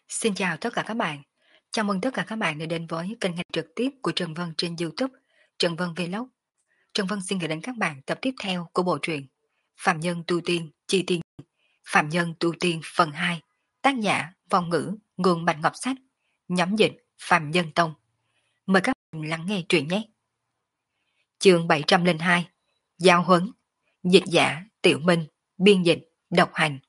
Xin chào tất cả các bạn. Chào mừng tất cả các bạn đã đến với kênh hành trực tiếp của Trần Vân trên YouTube, Trần Vân Vlog. Trần Vân xin gửi đến các bạn tập tiếp theo của bộ truyện Phạm Nhân Tu Tiên, Chi Tiên, Phạm Nhân Tu Tiên phần 2, tác giả Vong Ngữ, Nguồn Bạch Ngọc Sách, nhóm dịch Phạm Nhân Tông. Mời các bạn lắng nghe truyện nhé. Chương 702, Giao huấn, dịch giả Tiểu Minh, biên dịch độc hành.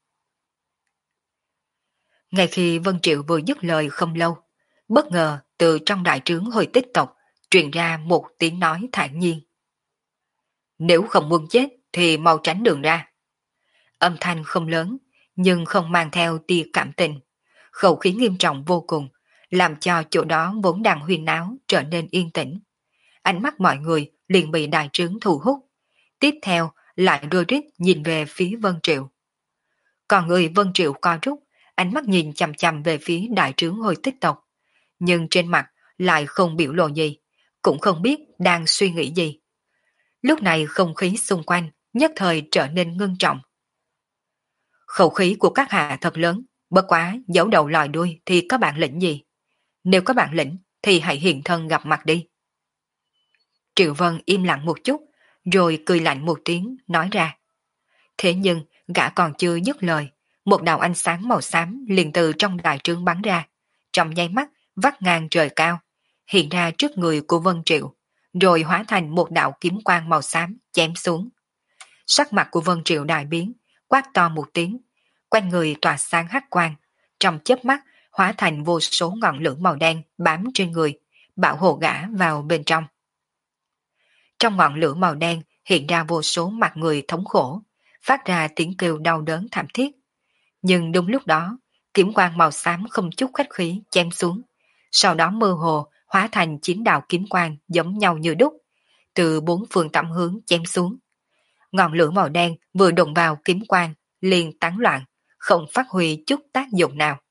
Ngay khi Vân Triệu vừa dứt lời không lâu, bất ngờ từ trong đại trướng hồi tích tộc truyền ra một tiếng nói thản nhiên. Nếu không muốn chết thì mau tránh đường ra. Âm thanh không lớn, nhưng không mang theo tia cảm tình. Khẩu khí nghiêm trọng vô cùng, làm cho chỗ đó vốn đang huyên náo trở nên yên tĩnh. Ánh mắt mọi người liền bị đại trướng thu hút. Tiếp theo lại đôi rít nhìn về phía Vân Triệu. Còn người Vân Triệu co rút, ánh mắt nhìn chằm chằm về phía đại trướng hồi tích tộc. Nhưng trên mặt lại không biểu lộ gì, cũng không biết đang suy nghĩ gì. Lúc này không khí xung quanh nhất thời trở nên ngưng trọng. Khẩu khí của các hạ thật lớn, bất quá giấu đầu lòi đuôi thì có bản lĩnh gì? Nếu có bản lĩnh thì hãy hiện thân gặp mặt đi. Triệu Vân im lặng một chút, rồi cười lạnh một tiếng nói ra. Thế nhưng gã còn chưa dứt lời, một đạo ánh sáng màu xám liền từ trong đại trướng bắn ra, trong nháy mắt vắt ngang trời cao, hiện ra trước người của Vân Triệu, rồi hóa thành một đạo kiếm quang màu xám chém xuống. Sắc mặt của Vân Triệu đại biến, quát to một tiếng, quanh người tỏa sáng hắc quang, trong chớp mắt hóa thành vô số ngọn lửa màu đen bám trên người, bảo hộ gã vào bên trong. Trong ngọn lửa màu đen hiện ra vô số mặt người thống khổ, phát ra tiếng kêu đau đớn thảm thiết. Nhưng đúng lúc đó, kiếm quang màu xám không chút khách khí chém xuống, sau đó mơ hồ hóa thành 9 đạo kiếm quang giống nhau như đúc, từ 4 phương tám hướng chém xuống. Ngọn lửa màu đen vừa đụng vào kiếm quang, liền tán loạn, không phát huy chút tác dụng nào.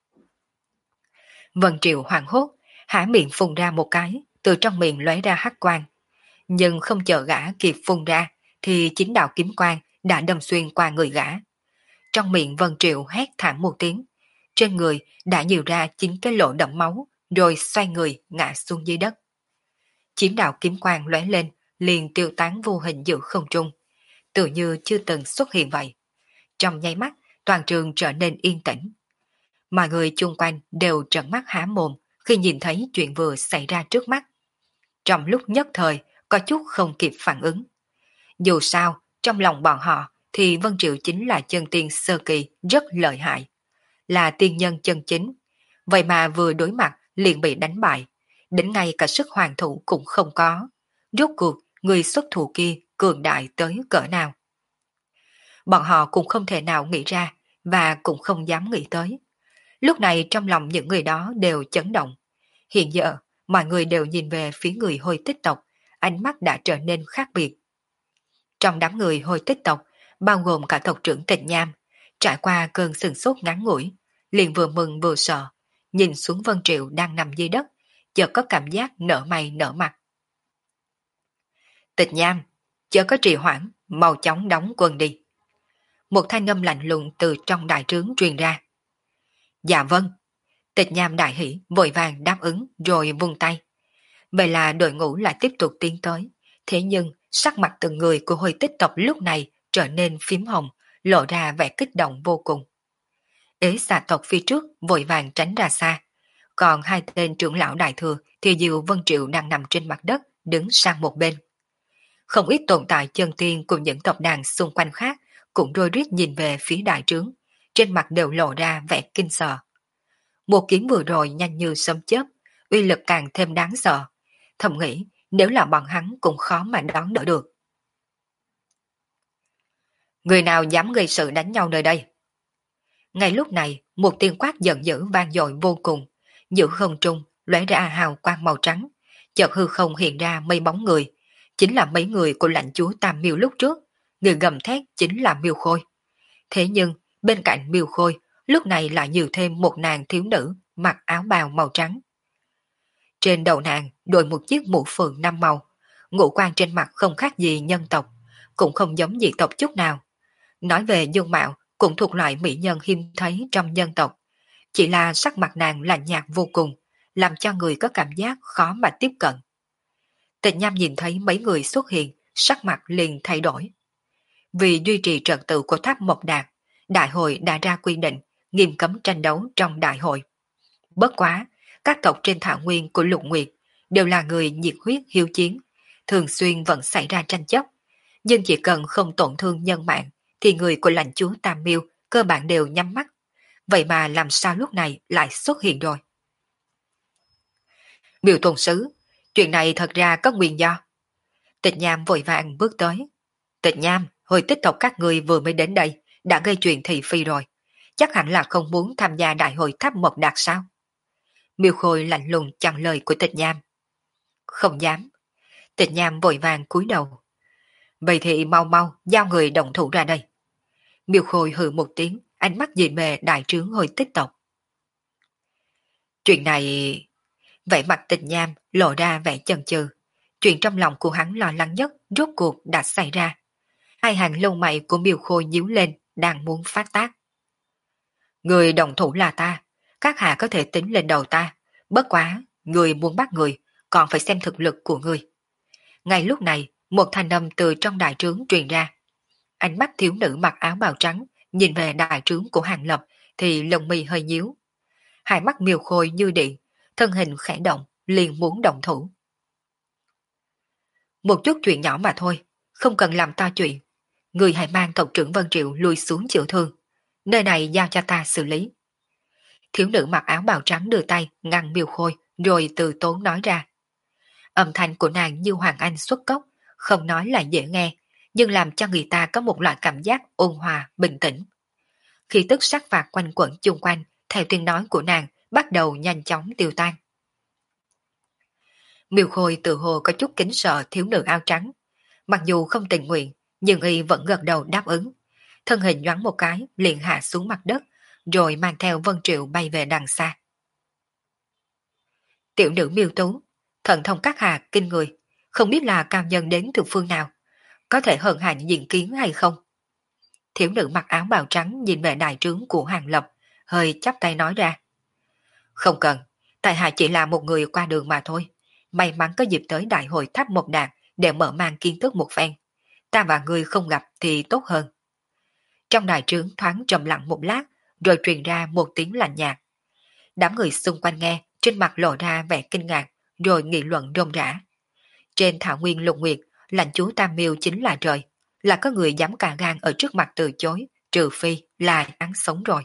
Vân Triệu hoảng hốt, há miệng phun ra một cái, từ trong miệng lóe ra hắc quang. Nhưng không chờ gã kịp phun ra, thì 9 đạo kiếm quang đã đâm xuyên qua người gã. Trong miệng Vân Triệu hét thảm một tiếng, trên người đã nhiều ra 9 cái lỗ đẫm máu, rồi xoay người ngã xuống dưới đất. 9 đạo kiếm quang lóe lên, liền tiêu tán vô hình giữa không trung, tự như chưa từng xuất hiện vậy. Trong nháy mắt, toàn trường trở nên yên tĩnh. Mọi người chung quanh đều trợn mắt há mồm khi nhìn thấy chuyện vừa xảy ra trước mắt. Trong lúc nhất thời, có chút không kịp phản ứng. Dù sao, trong lòng bọn họ thì Vân Triệu chính là chân tiên sơ kỳ rất lợi hại, là tiên nhân chân chính. Vậy mà vừa đối mặt liền bị đánh bại, đến ngay cả sức hoàn thủ cũng không có. Rốt cuộc, người xuất thủ kia cường đại tới cỡ nào? Bọn họ cũng không thể nào nghĩ ra, và cũng không dám nghĩ tới. Lúc này trong lòng những người đó đều chấn động. Hiện giờ, mọi người đều nhìn về phía người Hồi Tích tộc, ánh mắt đã trở nên khác biệt. Trong đám người Hồi Tích tộc, bao gồm cả tộc trưởng Tịnh Nham, trải qua cơn sừng sốt ngắn ngủi, liền vừa mừng vừa sợ, nhìn xuống Vân Triệu đang nằm dưới đất, chợt có cảm giác nở mày nở mặt. Tịnh Nham, chớ có trì hoãn, mau chóng đóng quân đi. Một thanh âm lạnh lùng từ trong đại trướng truyền ra. Dạ vâng. Tịch Nham đại hỉ, vội vàng đáp ứng rồi vung tay. Vậy là đội ngũ lại tiếp tục tiến tới. Thế nhưng sắc mặt từng người của Hồi Tích tộc lúc này trở nên phím hồng, lộ ra vẻ kích động vô cùng. Ế xà tộc phía trước vội vàng tránh ra xa. Còn hai tên trưởng lão đại thừa thì Diệu Vân Triệu đang nằm trên mặt đất, đứng sang một bên. Không ít tồn tại chân tiên cùng những tộc đàn xung quanh khác cũng rối rít nhìn về phía đại trướng, trên mặt đều lộ ra vẻ kinh sợ. Một kiếm vừa rồi nhanh như sấm chớp, uy lực càng thêm đáng sợ. Thầm nghĩ nếu là bọn hắn cũng khó mà đón đỡ được. Người nào dám gây sự đánh nhau nơi đây? Ngay lúc này, một tiếng quát giận dữ vang dội vô cùng, giữa không trung lóe ra hào quang màu trắng, chợt hư không hiện ra mấy bóng người, chính là mấy người của lãnh chúa Tam Miêu lúc trước, người gầm thét chính là Miêu Khôi. Thế nhưng, bên cạnh Miêu Khôi, lúc này lại nhiều thêm một nàng thiếu nữ mặc áo bào màu trắng. Trên đầu nàng đội một chiếc mũ phượng 5 màu, ngũ quan trên mặt không khác gì nhân tộc, cũng không giống dị tộc chút nào. Nói về dung mạo cũng thuộc loại mỹ nhân hiếm thấy trong nhân tộc, chỉ là sắc mặt nàng lạnh nhạt vô cùng, làm cho người có cảm giác khó mà tiếp cận. Tịch Nham nhìn thấy mấy người xuất hiện, sắc mặt liền thay đổi. Vì duy trì trật tự của tháp Mộc Đạt, đại hội đã ra quy định nghiêm cấm tranh đấu trong đại hội. Bất quá, các tộc trên thảo nguyên của Lục Nguyệt đều là người nhiệt huyết hiếu chiến, thường xuyên vẫn xảy ra tranh chấp, nhưng chỉ cần không tổn thương nhân mạng thì người của lãnh chúa Tam Miêu cơ bản đều nhắm mắt. Vậy mà làm sao lúc này lại xuất hiện rồi? Miêu Tôn Sứ, chuyện này thật ra có nguyên do. Tịch Nham vội vàng bước tới. Tịch Nham, hồi tích tộc các người vừa mới đến đây, đã gây chuyện thị phi rồi. Chắc hẳn là không muốn tham gia đại hội tháp Mộc Đạt sao? Miêu Khôi lạnh lùng chặn lời của Tịch Nham. Không dám. Tịch Nham vội vàng cúi đầu. Vậy thì mau mau giao người động thủ ra đây. Miêu Khôi hừ một tiếng, ánh mắt nhìn về đại trướng hồi tích tộc. Chuyện này... Vẻ mặt Tịch Nham lộ ra vẻ chần chừ. Chuyện trong lòng của hắn lo lắng nhất rốt cuộc đã xảy ra. Hai hàng lông mày của Miêu Khôi nhíu lên, đang muốn phát tác. Người đồng thủ là ta, các hạ có thể tính lên đầu ta. Bất quá, người muốn bắt người, còn phải xem thực lực của người. Ngay lúc này, một thanh âm từ trong đại trướng truyền ra. Ánh mắt thiếu nữ mặc áo bào trắng, nhìn về đại trướng của Hàng Lập, thì lông mi hơi nhíu. Hai mắt Miêu Khôi như điện, thân hình khẽ động, liền muốn động thủ. Một chút chuyện nhỏ mà thôi, không cần làm to chuyện. Người hãy mang tộc trưởng Vân Triệu lùi xuống chịu thương. Nơi này giao cho ta xử lý. Thiếu nữ mặc áo bào trắng đưa tay ngăn Miêu Khôi, rồi từ tốn nói ra. Âm thanh của nàng như Hoàng Anh xuất cốc, không nói là dễ nghe, nhưng làm cho người ta có một loại cảm giác ôn hòa, bình tĩnh. Khi tức sắc phạt quanh quẩn chung quanh, theo tiếng nói của nàng, bắt đầu nhanh chóng tiêu tan. Miêu Khôi tự hồ có chút kính sợ thiếu nữ áo trắng. Mặc dù không tình nguyện, nhưng y vẫn gật đầu đáp ứng. Thân hình nhoáng một cái, liền hạ xuống mặt đất, rồi mang theo Vân Triệu bay về đằng xa. Tiểu nữ Miêu Tú, thần thông các hạ kinh người, không biết là cao nhân đến từ phương nào, có thể hận hành diện kiến hay không? Thiếu nữ mặc áo bào trắng nhìn về đại trướng của Hàng Lập, hơi chắp tay nói ra. Không cần, tại hạ chỉ là một người qua đường mà thôi. May mắn có dịp tới đại hội tháp Mộc Đạt để mở mang kiến thức một phen. Ta và người không gặp thì tốt hơn. Trong đại trướng thoáng trầm lặng một lát, rồi truyền ra một tiếng lạnh nhạt. Đám người xung quanh nghe, trên mặt lộ ra vẻ kinh ngạc, rồi nghị luận rôm rã. Trên thảo nguyên Lục Nguyệt, lãnh chúa Tam Miêu chính là trời, là có người dám cả gan ở trước mặt từ chối, trừ phi là án sống rồi.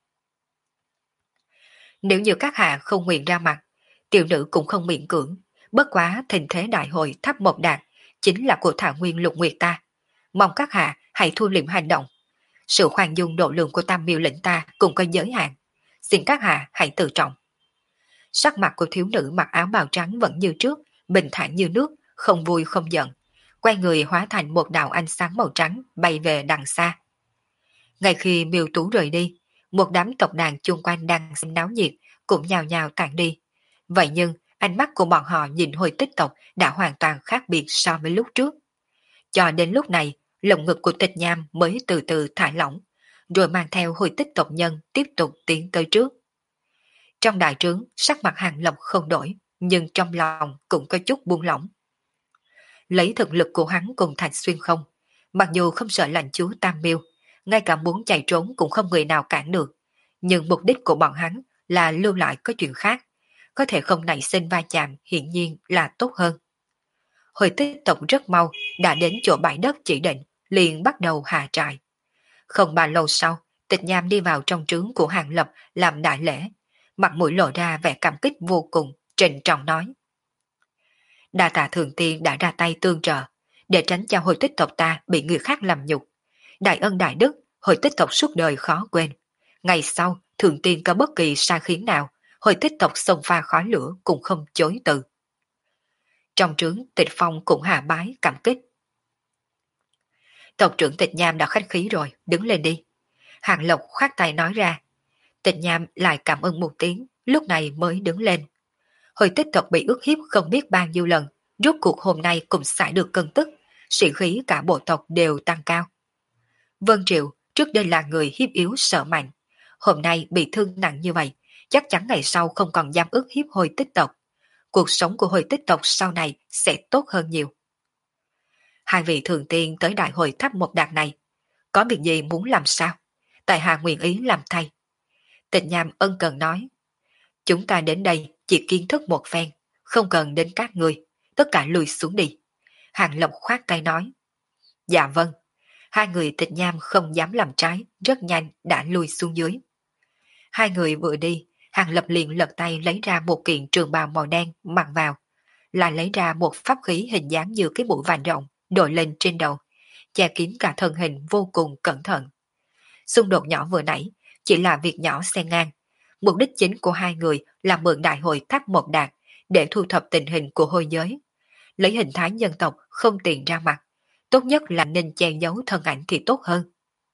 Nếu như các hạ không nguyện ra mặt, tiểu nữ cũng không miễn cưỡng, bất quá thịnh thế đại hội tháp Mộc Đạt chính là của thảo nguyên Lục Nguyệt ta. Mong các hạ hãy thu liệm hành động. Sự khoan dung độ lượng của Tam Miêu lệnh ta cũng có giới hạn. Xin các hạ hãy tự trọng. Sắc mặt của thiếu nữ mặc áo bào trắng vẫn như trước, bình thản như nước, không vui không giận. Quay người hóa thành một đạo ánh sáng màu trắng bay về đằng xa. Ngay khi Miêu Tú rời đi, một đám tộc đàn chung quanh đang xem náo nhiệt cũng nhào nhào tản đi. Vậy nhưng ánh mắt của bọn họ nhìn hồi tích tộc đã hoàn toàn khác biệt so với lúc trước. Cho đến lúc này, lồng ngực của Tịch Nham mới từ từ thả lỏng, rồi mang theo hồi tích tộc nhân tiếp tục tiến tới trước. Trong đại trướng, sắc mặt Hàng Lập không đổi, nhưng trong lòng cũng có chút buông lỏng. Lấy thực lực của hắn cùng Thạch Xuyên không, mặc dù không sợ lãnh chúa Tam Miêu, ngay cả muốn chạy trốn cũng không người nào cản được, nhưng mục đích của bọn hắn là lưu lại có chuyện khác, có thể không nảy sinh va chạm hiển nhiên là tốt hơn. Hồi tích tộc rất mau đã đến chỗ bãi đất chỉ định, liền bắt đầu hạ trại. Không bao lâu sau, Tịch Nham đi vào trong trướng của Hàng Lập làm đại lễ, mặt mũi lộ ra vẻ cảm kích vô cùng, trịnh trọng nói. Đa tạ Thường Tiên đã ra tay tương trợ, để tránh cho hồi tích tộc ta bị người khác làm nhục. Đại ân đại đức, hồi tích tộc suốt đời khó quên. Ngày sau, Thường Tiên có bất kỳ sai khiến nào, hồi tích tộc xông pha khói lửa cũng không chối từ. Trong trướng, Tịch Phong cũng hạ bái cảm kích. Tộc trưởng Tịch Nham đã khách khí rồi, đứng lên đi. Hàng Lộc khoát tay nói ra. Tịch Nham lại cảm ơn một tiếng, lúc này mới đứng lên. Hồi tích tộc bị ức hiếp không biết bao nhiêu lần, rốt cuộc hôm nay cũng xả được cơn tức, sĩ khí cả bộ tộc đều tăng cao. Vân Triệu trước đây là người hiếp yếu sợ mạnh, hôm nay bị thương nặng như vậy, chắc chắn ngày sau không còn dám ức hiếp Hồi Tích tộc. Cuộc sống của Hồi Tích tộc sau này sẽ tốt hơn nhiều. Hai vị thường tiên tới đại hội tháp một đàn này, có việc gì muốn làm sao? Tại hạ nguyện ý làm thay. Tịch Nham ân cần nói, chúng ta đến đây chỉ kiến thức một phen, không cần đến các người, tất cả lùi xuống đi. Hàng Lập khoát tay nói, dạ vâng. Hai người Tịch Nham không dám làm trái, rất nhanh đã lùi xuống dưới. Hai người vừa đi, Hàng Lập liền lật tay lấy ra một kiện trường bào màu đen mặc vào, lại lấy ra một pháp khí hình dáng như cái mũi vàng rộng, đội lên trên đầu, che kín cả thân hình vô cùng cẩn thận. Xung đột nhỏ vừa nãy chỉ là việc nhỏ xen ngang. Mục đích chính của hai người là mượn đại hội tháp một đàn để thu thập tình hình của hôi giới. Lấy hình thái nhân tộc không tiện ra mặt, tốt nhất là nên che giấu thân ảnh thì tốt hơn.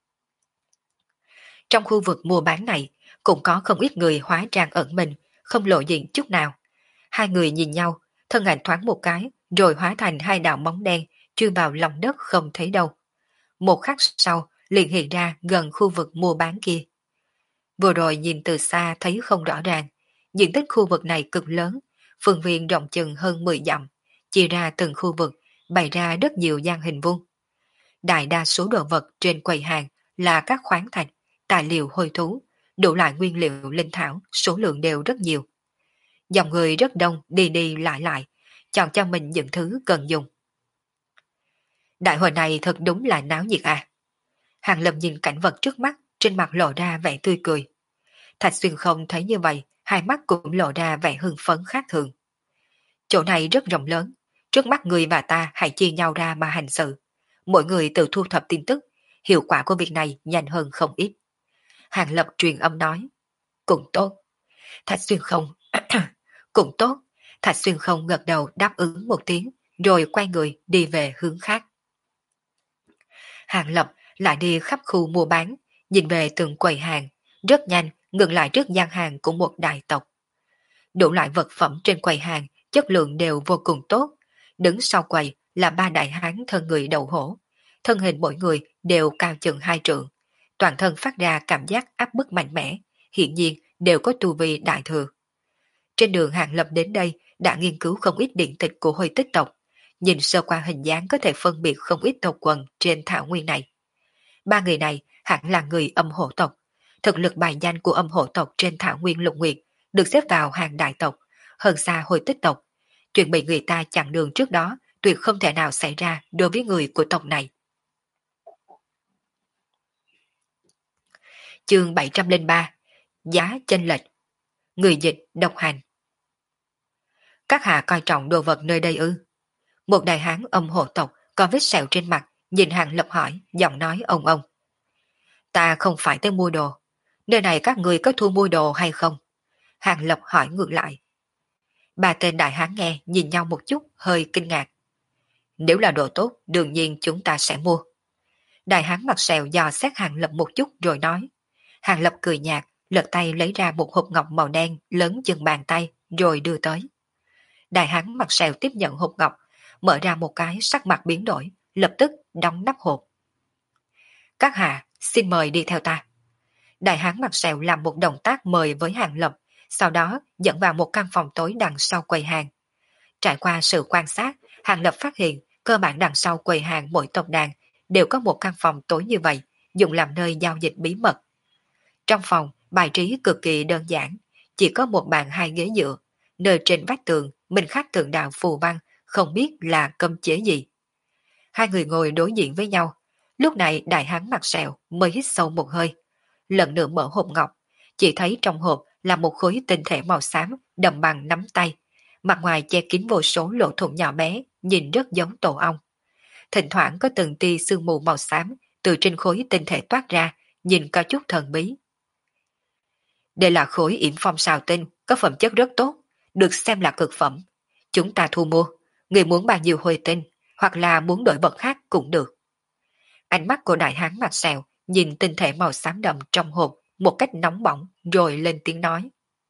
Trong khu vực mua bán này cũng có không ít người hóa trang ẩn mình, không lộ diện chút nào. Hai người nhìn nhau, thân ảnh thoáng một cái rồi hóa thành hai đạo bóng đen chui vào lòng đất không thấy đâu. Một khắc sau liền hiện ra gần khu vực mua bán kia. Vừa rồi nhìn từ xa thấy không rõ ràng, diện tích khu vực này cực lớn, phương viên rộng chừng hơn 10 dặm, chia ra từng khu vực, bày ra rất nhiều gian hình vuông. Đại đa số đồ vật trên quầy hàng là các khoáng thạch, tài liệu hôi thú, đủ loại nguyên liệu linh thảo, số lượng đều rất nhiều. Dòng người rất đông đi đi lại lại, chọn cho mình những thứ cần dùng. Đại hội này thật đúng là náo nhiệt à. Hàng Lập nhìn cảnh vật trước mắt, trên mặt lộ ra vẻ tươi cười. Thạch Xuyên không thấy như vậy, hai mắt cũng lộ ra vẻ hưng phấn khác thường. Chỗ này rất rộng lớn, trước mắt người và ta hãy chia nhau ra mà hành sự. Mỗi người tự thu thập tin tức, hiệu quả của việc này nhanh hơn không ít. Hàng Lập truyền âm nói, cũng tốt. Thạch Xuyên không, cũng tốt. Thạch Xuyên không gật đầu đáp ứng một tiếng, rồi quay người đi về hướng khác. Hàng Lập lại đi khắp khu mua bán, nhìn về từng quầy hàng, rất nhanh ngừng lại trước gian hàng của một đại tộc. Đủ loại vật phẩm trên quầy hàng, chất lượng đều vô cùng tốt. Đứng sau quầy là ba đại hán thân người đầu hổ. Thân hình mỗi người đều cao chừng 2 trượng. Toàn thân phát ra cảm giác áp bức mạnh mẽ, hiện nhiên đều có tu vi đại thừa. Trên đường Hàng Lập đến đây đã nghiên cứu không ít điển tịch của Hồi Tích tộc. Nhìn sơ qua hình dáng có thể phân biệt không ít tộc quần trên thảo nguyên này. Ba người này hẳn là người âm hổ tộc. Thực lực bài danh của âm hổ tộc trên thảo nguyên lục nguyệt được xếp vào hàng đại tộc, hơn xa Hồi Tích tộc. Chuyện bị người ta chặn đường trước đó tuyệt không thể nào xảy ra đối với người của tộc này. Chương 703. Giá chênh lệch. Người dịch độc hành. Các hạ coi trọng đồ vật nơi đây ư? Một đại hán âm hổ tộc có vết sẹo trên mặt, nhìn Hàng Lập hỏi, giọng nói ông ông. Ta không phải tới mua đồ. Nơi này các người có thu mua đồ hay không? Hàng Lập hỏi ngược lại. Ba tên đại hán nghe nhìn nhau một chút, hơi kinh ngạc. Nếu là đồ tốt, đương nhiên chúng ta sẽ mua. Đại hán mặt sẹo dò xét Hàng Lập một chút rồi nói. Hàng Lập cười nhạt, lật tay lấy ra một hộp ngọc màu đen lớn chừng bàn tay, rồi đưa tới. Đại hán mặt sẹo tiếp nhận hộp ngọc, mở ra một cái, sắc mặt biến đổi, lập tức đóng nắp hộp. Các hạ, xin mời đi theo ta. Đại hán mặt sẹo làm một động tác mời với Hàng Lập, sau đó dẫn vào một căn phòng tối đằng sau quầy hàng. Trải qua sự quan sát, Hàng Lập phát hiện cơ bản đằng sau quầy hàng mỗi tộc đàn đều có một căn phòng tối như vậy, dùng làm nơi giao dịch bí mật. Trong phòng, bài trí cực kỳ đơn giản, chỉ có một bàn hai ghế dựa, nơi trên vách tường mình khắc thượng đạo phù văn, không biết là cấm chế gì. Hai người ngồi đối diện với nhau, lúc này đại hán mặt sẹo mới hít sâu một hơi, lần nữa mở hộp ngọc, chỉ thấy trong hộp là một khối tinh thể màu xám đầm bằng nắm tay, mặt ngoài che kín vô số lỗ thủng nhỏ bé, nhìn rất giống tổ ong. Thỉnh thoảng có từng tia sương mù màu xám từ trên khối tinh thể toát ra, nhìn có chút thần bí. Đây là khối yểm phong sào tinh, có phẩm chất rất tốt, được xem là cực phẩm. Chúng ta thu mua, người muốn bao nhiêu hồi tinh, hoặc là muốn đổi vật khác cũng được. Ánh mắt của đại hán mặt sẹo nhìn tinh thể màu xám đậm trong hộp một cách nóng bỏng rồi lên tiếng nói.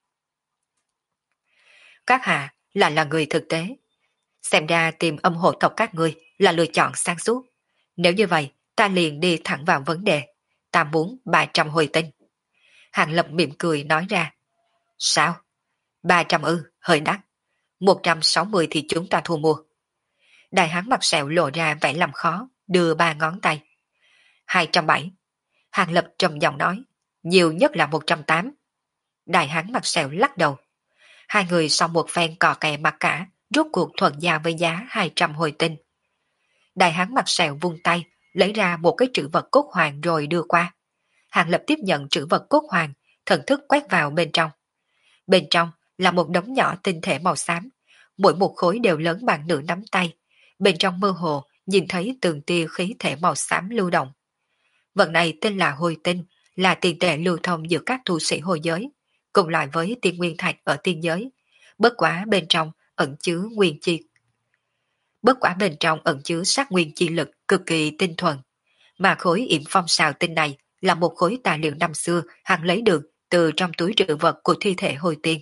Các hạ là người thực tế. Xem ra tìm âm hộ tộc các ngươi là lựa chọn sáng suốt. Nếu như vậy, ta liền đi thẳng vào vấn đề. Ta muốn 300 hồi tinh. Hàng Lập mỉm cười nói ra. Sao? 300 ư, hơi đắt. 160 thì chúng ta thu mua. Đại hán mặt sẹo lộ ra vẻ làm khó, đưa 3 ngón tay. 270. Hàng Lập trầm giọng nói, nhiều nhất là 180. Đại hán mặt sẹo lắc đầu. Hai người sau một phen cò kè mặt cả, rốt cuộc thuận giao với giá 200 hồi tinh. Đại hán mặt sẹo vung tay, lấy ra một cái trữ vật cốt hoàng rồi đưa qua. Hàng Lập tiếp nhận trữ vật cốt hoàng, thần thức quét vào bên trong. Bên trong là một đống nhỏ tinh thể màu xám, mỗi một khối đều lớn bằng nửa nắm tay. Bên trong mơ hồ nhìn thấy từng tia khí thể màu xám lưu động. Vật này tên là hồi tinh, là tiền tệ lưu thông giữa các tu sĩ hồi giới, cùng loại với tiên nguyên thạch ở tiên giới. Bất quá bên trong ẩn chứa nguyên chi. Bất quả bên trong ẩn chứa sát nguyên chi lực cực kỳ tinh thuần. Mà khối yểm phong xào tinh này là một khối tài liệu năm xưa hắn lấy được từ trong túi trữ vật của thi thể hồi tiên.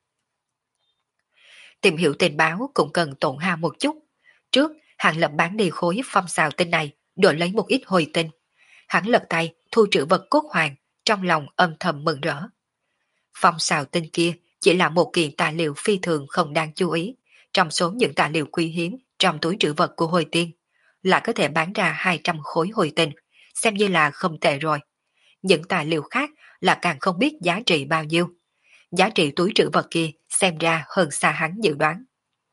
Tìm hiểu tình báo cũng cần tổn hao một chút. Trước, hắn lập bán đi khối phong xào tinh này, đổi lấy một ít hồi tinh. Hắn lật tay thu trữ vật cốt hoàng, trong lòng âm thầm mừng rỡ. Phong xào tinh kia chỉ là một kiện tài liệu phi thường không đáng chú ý, trong số những tài liệu quý hiếm trong túi trữ vật của hồi tiên, lại có thể bán ra 200 khối hồi tinh, xem như là không tệ rồi. Những tài liệu khác là càng không biết giá trị bao nhiêu. Giá trị túi trữ vật kia xem ra hơn xa hắn dự đoán.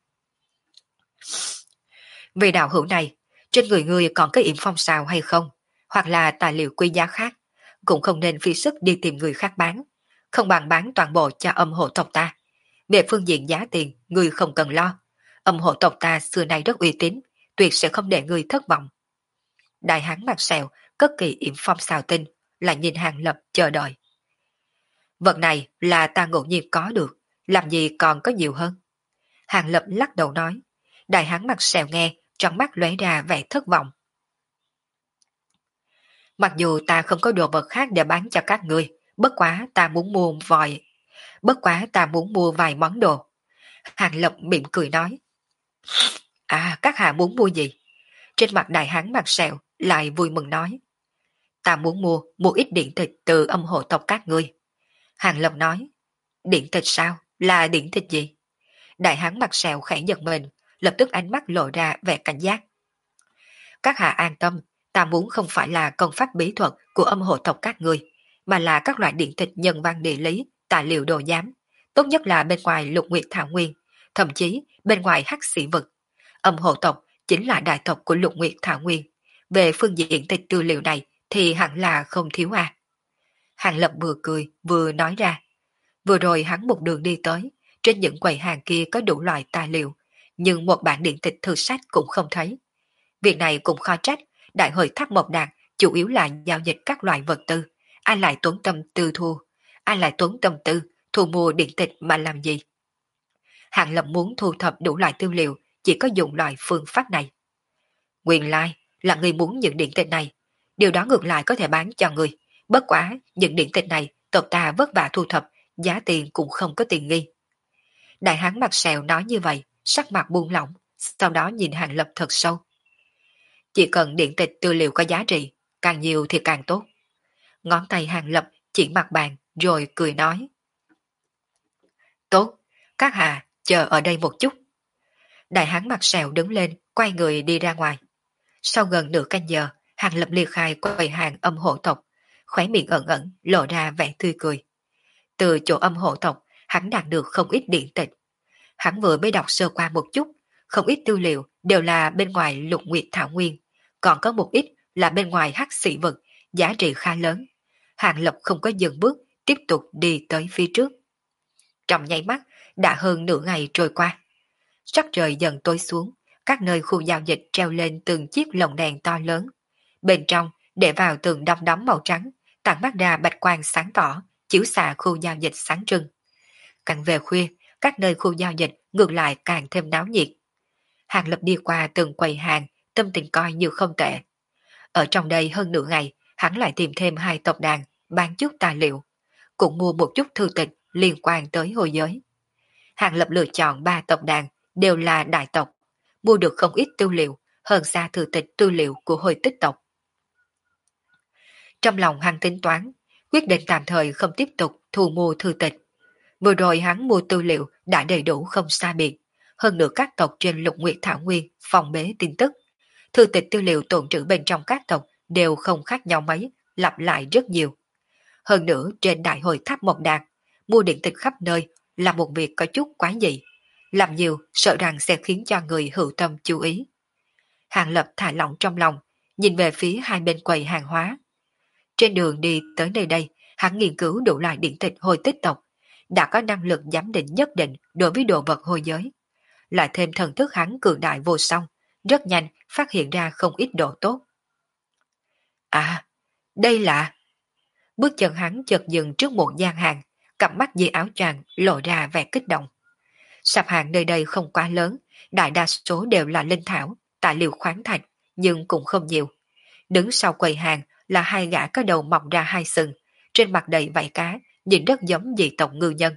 Vì đạo hữu này, trên người ngươi còn có yểm phong xào hay không, hoặc là tài liệu quý giá khác, cũng không nên phí sức đi tìm người khác bán, không bằng bán toàn bộ cho âm hộ tộc ta. Về phương diện giá tiền, ngươi không cần lo. Âm hộ tộc ta xưa nay rất uy tín, tuyệt sẽ không để ngươi thất vọng. Đại hán mặt sẹo, cất kỳ yểm phong xào tinh, lại nhìn Hàng Lập chờ đợi. Vật này là ta ngẫu nhiên có được, làm gì còn có nhiều hơn. Hàng Lập lắc đầu nói. Đại hán mặt sẹo nghe, trong mắt lóe ra vẻ thất vọng. Mặc dù ta không có đồ vật khác để bán cho các ngươi, bất quá ta muốn mua vài món đồ. Hàng Lập mỉm cười nói. À, các hạ muốn mua gì? Trên mặt đại hán mặt sẹo lại vui mừng nói. Ta muốn mua ít điện thịt từ âm hộ tộc các ngươi. Hàng Lập nói. Điện thịt sao? Là điện thịt gì? Đại hán mặt sẹo khẽ giật mình, lập tức ánh mắt lộ ra vẻ cảnh giác. Các hạ an tâm, ta muốn không phải là công pháp bí thuật của âm hộ tộc các ngươi, mà là các loại điện thịt nhân văn địa lý, tài liệu đồ giám. Tốt nhất là bên ngoài Lục Nguyệt Thảo Nguyên, thậm chí bên ngoài Hắc Sĩ Vực. Âm hộ tộc chính là đại tộc của Lục Nguyệt Thảo Nguyên. Về phương diện thịt tư liệu này thì hẳn là không thiếu à. Hàng Lập vừa cười vừa nói ra. Vừa rồi hắn một đường đi tới, trên những quầy hàng kia có đủ loại tài liệu, nhưng một bản điện tịch thư sách cũng không thấy. Việc này cũng khó trách, đại hội Thác Mộc Đạt chủ yếu là giao dịch các loại vật tư, ai lại tốn tâm tư thu mua điện tịch mà làm gì. Hàng Lập muốn thu thập đủ loại tư liệu, chỉ có dùng loại phương pháp này. Nguyên lai là người muốn những điện tịch này, điều đó ngược lại có thể bán cho người. Bất quá, những điện tịch này tộc ta vất vả thu thập, giá tiền cũng không có tiền nghi. Đại hán mặt sẹo nói như vậy, sắc mặt buông lỏng, sau đó nhìn Hàng Lập thật sâu. Chỉ cần điện tịch tư liệu có giá trị, càng nhiều thì càng tốt. Ngón tay Hàng Lập chỉ mặt bàn rồi cười nói. Tốt, các hạ chờ ở đây một chút. Đại hán mặt sẹo đứng lên, quay người đi ra ngoài. Sau gần nửa canh giờ, Hàng Lập ly khai quầy hàng âm hộ tộc, khóe miệng ẩn ẩn lộ ra vẻ tươi cười. Từ chỗ âm hộ tộc, hắn đạt được không ít điện tịch. Hắn vừa mới đọc sơ qua một chút, không ít tư liệu đều là bên ngoài Lục Nguyệt Thảo Nguyên, còn có một ít là bên ngoài Hắc Sĩ Vực, giá trị khá lớn. Hàng Lập không có dừng bước, tiếp tục đi tới phía trước. Trong nháy mắt, đã hơn nửa ngày trôi qua. Sắc trời dần tối xuống, các nơi khu giao dịch treo lên từng chiếc lồng đèn to lớn. Bên trong, để vào từng đom đóm màu trắng, tản mắt ra bạch quang sáng tỏ, chiếu xạ khu giao dịch sáng trưng. Càng về khuya, các nơi khu giao dịch ngược lại càng thêm náo nhiệt. Hàng Lập đi qua từng quầy hàng, tâm tình coi như không tệ. Ở trong đây hơn nửa ngày, hắn lại tìm thêm 2 tộc đàn, bán chút tài liệu, cũng mua một chút thư tịch liên quan tới hồi giới. Hàng Lập lựa chọn 3 tộc đàn, đều là đại tộc, mua được không ít tư liệu, hơn xa thư tịch tư liệu của hồi tích tộc. Trong lòng hắn tính toán, quyết định tạm thời không tiếp tục thu mua thư tịch. Vừa rồi hắn mua tư liệu đã đầy đủ không sai biệt, hơn nữa các tộc trên Lục Nguyệt Thảo Nguyên phòng bế tin tức. Thư tịch tư liệu tồn trữ bên trong các tộc đều không khác nhau mấy, lặp lại rất nhiều. Hơn nữa trên đại hội tháp Mộc Đạc, mua điện tịch khắp nơi là một việc có chút quái dị. Làm nhiều sợ rằng sẽ khiến cho người hữu tâm chú ý. Hàng Lập thả lỏng trong lòng, nhìn về phía hai bên quầy hàng hóa. Trên đường đi tới nơi đây, hắn nghiên cứu đủ loại điện tịch hồi tích tộc, đã có năng lực giám định nhất định đối với đồ vật hồi giới. Lại thêm thần thức hắn cường đại vô song, rất nhanh phát hiện ra không ít độ tốt. À, đây là... Bước chân hắn chợt dừng trước một gian hàng, cặp mắt dưới áo choàng lộ ra vẻ kích động. Sạp hàng nơi đây không quá lớn, đại đa số đều là linh thảo, tài liệu khoáng thạch, nhưng cũng không nhiều. Đứng sau quầy hàng là hai gã có đầu mọc ra hai sừng, trên mặt đầy vảy cá, nhìn rất giống dị tộc ngư nhân.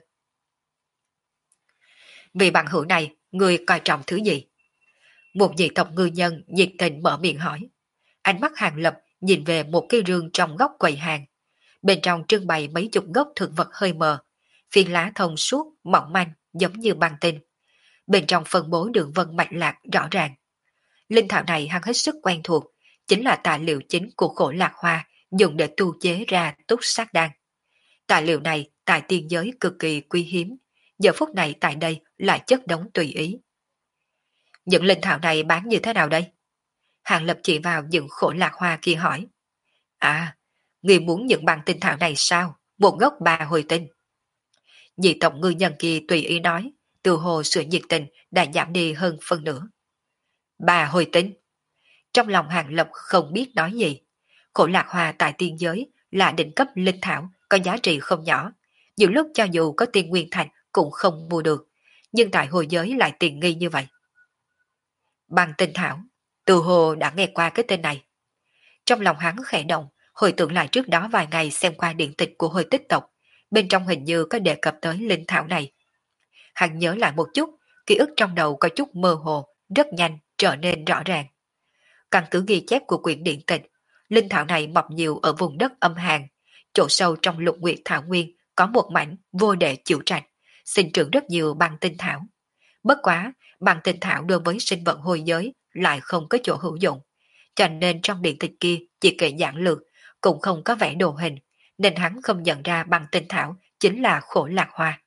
Vì bằng hữu này, người coi trọng thứ gì? Một dị tộc ngư nhân nhiệt tình mở miệng hỏi. Ánh mắt Hàng Lập nhìn về một cái rương trong góc quầy hàng. Bên trong trưng bày mấy chục gốc thực vật hơi mờ, phiến lá thông suốt, mỏng manh, giống như băng tinh. Bên trong phân bố đường vân mạch lạc rõ ràng. Linh thảo này hắn hết sức quen thuộc, chính là tài liệu chính của khổ lạc hoa dùng để tu chế ra túc sát đan. Tài liệu này tại tiên giới cực kỳ quý hiếm, giờ phút này tại đây lại chất đống tùy ý. Những linh thảo này bán như thế nào đây? Hàng Lập chỉ vào những khổ lạc hoa kia hỏi. À, người muốn những bằng tinh thảo này sao? Một gốc 3 hồi tinh. Dị tộc ngư nhân kia tùy ý nói, từ hồ sự nhiệt tình đã giảm đi hơn phân nửa. 3 hồi tinh. Trong lòng Hàng Lập không biết nói gì. Khổ lạc hoa tại tiên giới là đỉnh cấp linh thảo, có giá trị không nhỏ. Nhiều lúc cho dù có tiền nguyên thạch cũng không mua được, nhưng tại hồi giới lại tiện nghi như vậy. Bằng tinh thảo, từ hồ đã nghe qua cái tên này. Trong lòng hắn khẽ động, hồi tưởng lại trước đó vài ngày xem qua điện tịch của hồi tích tộc, bên trong hình như có đề cập tới linh thảo này. Hắn nhớ lại một chút, ký ức trong đầu có chút mơ hồ, rất nhanh trở nên rõ ràng. Căn cứ ghi chép của quyển điện tịch, linh thảo này mọc nhiều ở vùng đất âm hàn, chỗ sâu trong Lục Nguyệt Thảo Nguyên có một mảnh vô đệ chịu trạch, sinh trưởng rất nhiều băng tinh thảo. Bất quá, băng tinh thảo đối với sinh vật hồi giới lại không có chỗ hữu dụng, cho nên trong điện tịch kia chỉ kể giản lược, cũng không có vẽ đồ hình, nên hắn không nhận ra băng tinh thảo chính là khổ lạc hoa.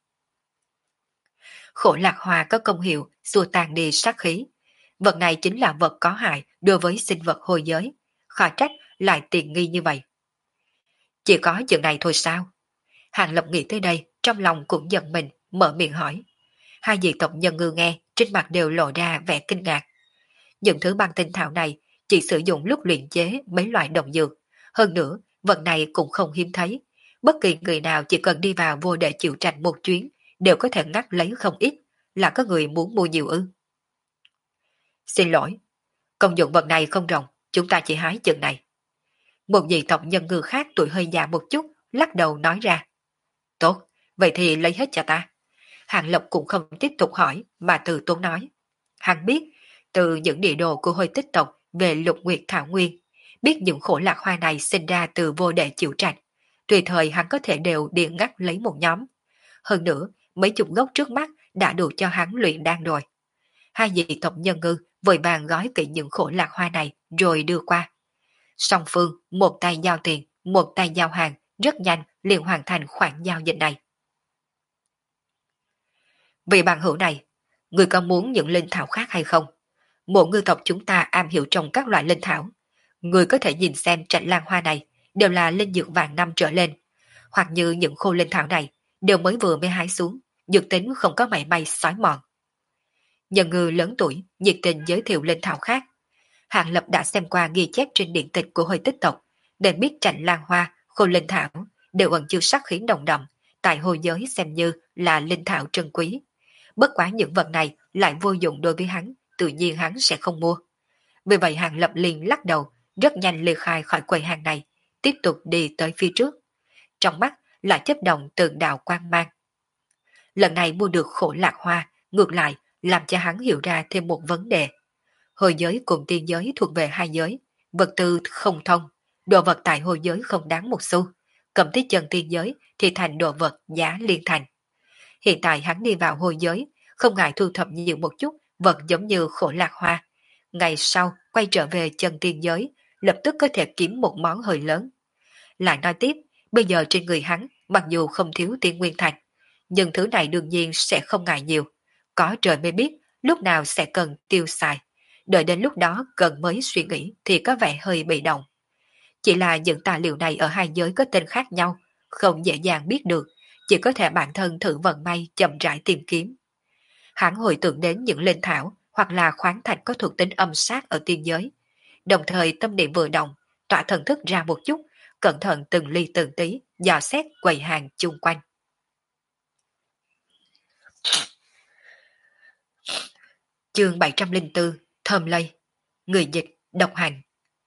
Khổ lạc hoa có công hiệu xua tan đi sát khí. Vật này chính là vật có hại đối với sinh vật hồi giới, khó trách lại tiện nghi như vậy. Chỉ có chuyện này thôi sao? Hàng Lập nghĩ tới đây, trong lòng cũng giận mình, mở miệng hỏi. Hai dị tộc nhân ngư nghe, trên mặt đều lộ ra vẻ kinh ngạc. Những thứ băng tinh thảo này chỉ sử dụng lúc luyện chế mấy loại độc dược. Hơn nữa, vật này cũng không hiếm thấy. Bất kỳ người nào chỉ cần đi vào vô đệ chịu trạch một chuyến, đều có thể ngắt lấy không ít, là có người muốn mua nhiều ư. Xin lỗi, công dụng vật này không rộng, chúng ta chỉ hái chừng này. Một dị tộc nhân ngư khác tuổi hơi già một chút, lắc đầu nói ra. Tốt, vậy thì lấy hết cho ta. Hàng Lập cũng không tiếp tục hỏi, mà từ tốn nói. Hắn biết, từ những địa đồ của hồi tích tộc về Lục Nguyệt Thảo Nguyên, biết những khổ lạc hoa này sinh ra từ vô đệ chịu trạch. Tùy thời hắn có thể đều điện ngắt lấy một nhóm. Hơn nữa, mấy chục gốc trước mắt đã đủ cho hắn luyện đan rồi. Hai dị tộc nhân ngư vội vàng gói kỹ những khổ lạc hoa này rồi đưa qua. Song phương, một tay giao tiền, một tay giao hàng, rất nhanh liền hoàn thành khoản giao dịch này. Vì bằng hữu này, người có muốn những linh thảo khác hay không? Một ngư tộc chúng ta am hiểu trồng các loại linh thảo. Người có thể nhìn xem trạch lan hoa này đều là linh dược vàng năm trở lên. Hoặc như những khô linh thảo này đều mới hái xuống, dược tính không có mảy may xói mòn. Nhân ngư lớn tuổi, nhiệt tình giới thiệu linh thảo khác. Hàng Lập đã xem qua ghi chép trên điện tịch của hồi tích tộc, để biết trạch lan hoa, khô linh thảo đều ẩn chứa sắc khí nồng đậm, tại hồi giới xem như là linh thảo trân quý. Bất quá những vật này lại vô dụng đối với hắn, tự nhiên hắn sẽ không mua. Vì vậy Hàng Lập liền lắc đầu, rất nhanh ly khai khỏi quầy hàng này, tiếp tục đi tới phía trước. Trong mắt lại chấp động tượng đạo quang mang. Lần này mua được khổ lạc hoa, ngược lại làm cho hắn hiểu ra thêm một vấn đề. Hồi giới cùng tiên giới thuộc về hai giới, vật tư không thông, đồ vật tại hồi giới không đáng một xu, cầm tới chân tiên giới thì thành đồ vật giá liên thành. Hiện tại hắn đi vào hôi giới, không ngại thu thập nhiều một chút, vật giống như khổ lạc hoa. Ngày sau, quay trở về chân tiên giới, lập tức có thể kiếm một món hơi lớn. Lại nói tiếp, bây giờ trên người hắn, mặc dù không thiếu tiên nguyên thạch, nhưng thứ này đương nhiên sẽ không ngại nhiều. Có trời mới biết, lúc nào sẽ cần tiêu xài. Đợi đến lúc đó cần mới suy nghĩ thì có vẻ hơi bị động. Chỉ là những tài liệu này ở hai giới có tên khác nhau, không dễ dàng biết được, chỉ có thể bản thân thử vận may chậm rãi tìm kiếm. Hắn hồi tưởng đến những linh thảo hoặc là khoáng thạch có thuộc tính âm sát ở tiên giới. Đồng thời tâm niệm vừa động, tỏa thần thức ra một chút, cẩn thận từng ly từng tí, dò xét quầy hàng chung quanh. Chương 704, Thơm Lây. Người dịch, độc hành.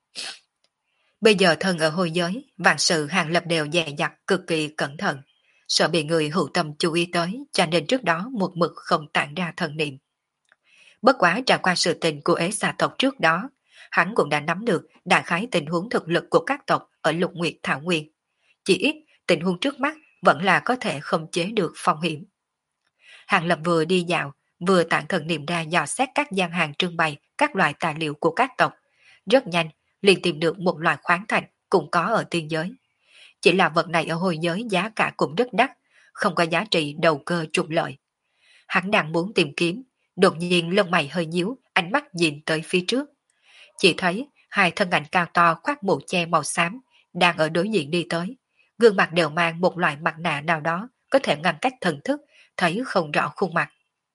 Bây giờ thân ở hôi giới, vạn sự Hàng Lập đều dè dặt cực kỳ cẩn thận, sợ bị người hữu tâm chú ý tới, cho nên trước đó một mực không tản ra thần niệm. Bất quá trải qua sự tình của ế xà tộc trước đó, hắn cũng đã nắm được đại khái tình huống thực lực của các tộc ở Lục Nguyệt Thảo Nguyên. Chỉ ít, tình huống trước mắt vẫn là có thể không chế được phong hiểm. Hàng Lập vừa đi dạo, vừa tản thần niệm ra dò xét các gian hàng trưng bày các loại tài liệu của các tộc. Rất nhanh, liền tìm được một loại khoáng thạch cũng có ở tiên giới. Chỉ là vật này ở hồi giới giá cả cũng rất đắt, không có giá trị đầu cơ trục lợi. Hắn đang muốn tìm kiếm, đột nhiên lông mày hơi nhíu, ánh mắt nhìn tới phía trước. Chỉ thấy hai thân ảnh cao to khoác mũ che màu xám, đang ở đối diện đi tới. Gương mặt đều mang một loại mặt nạ nào đó, có thể ngăn cách thần thức, thấy không rõ khuôn mặt.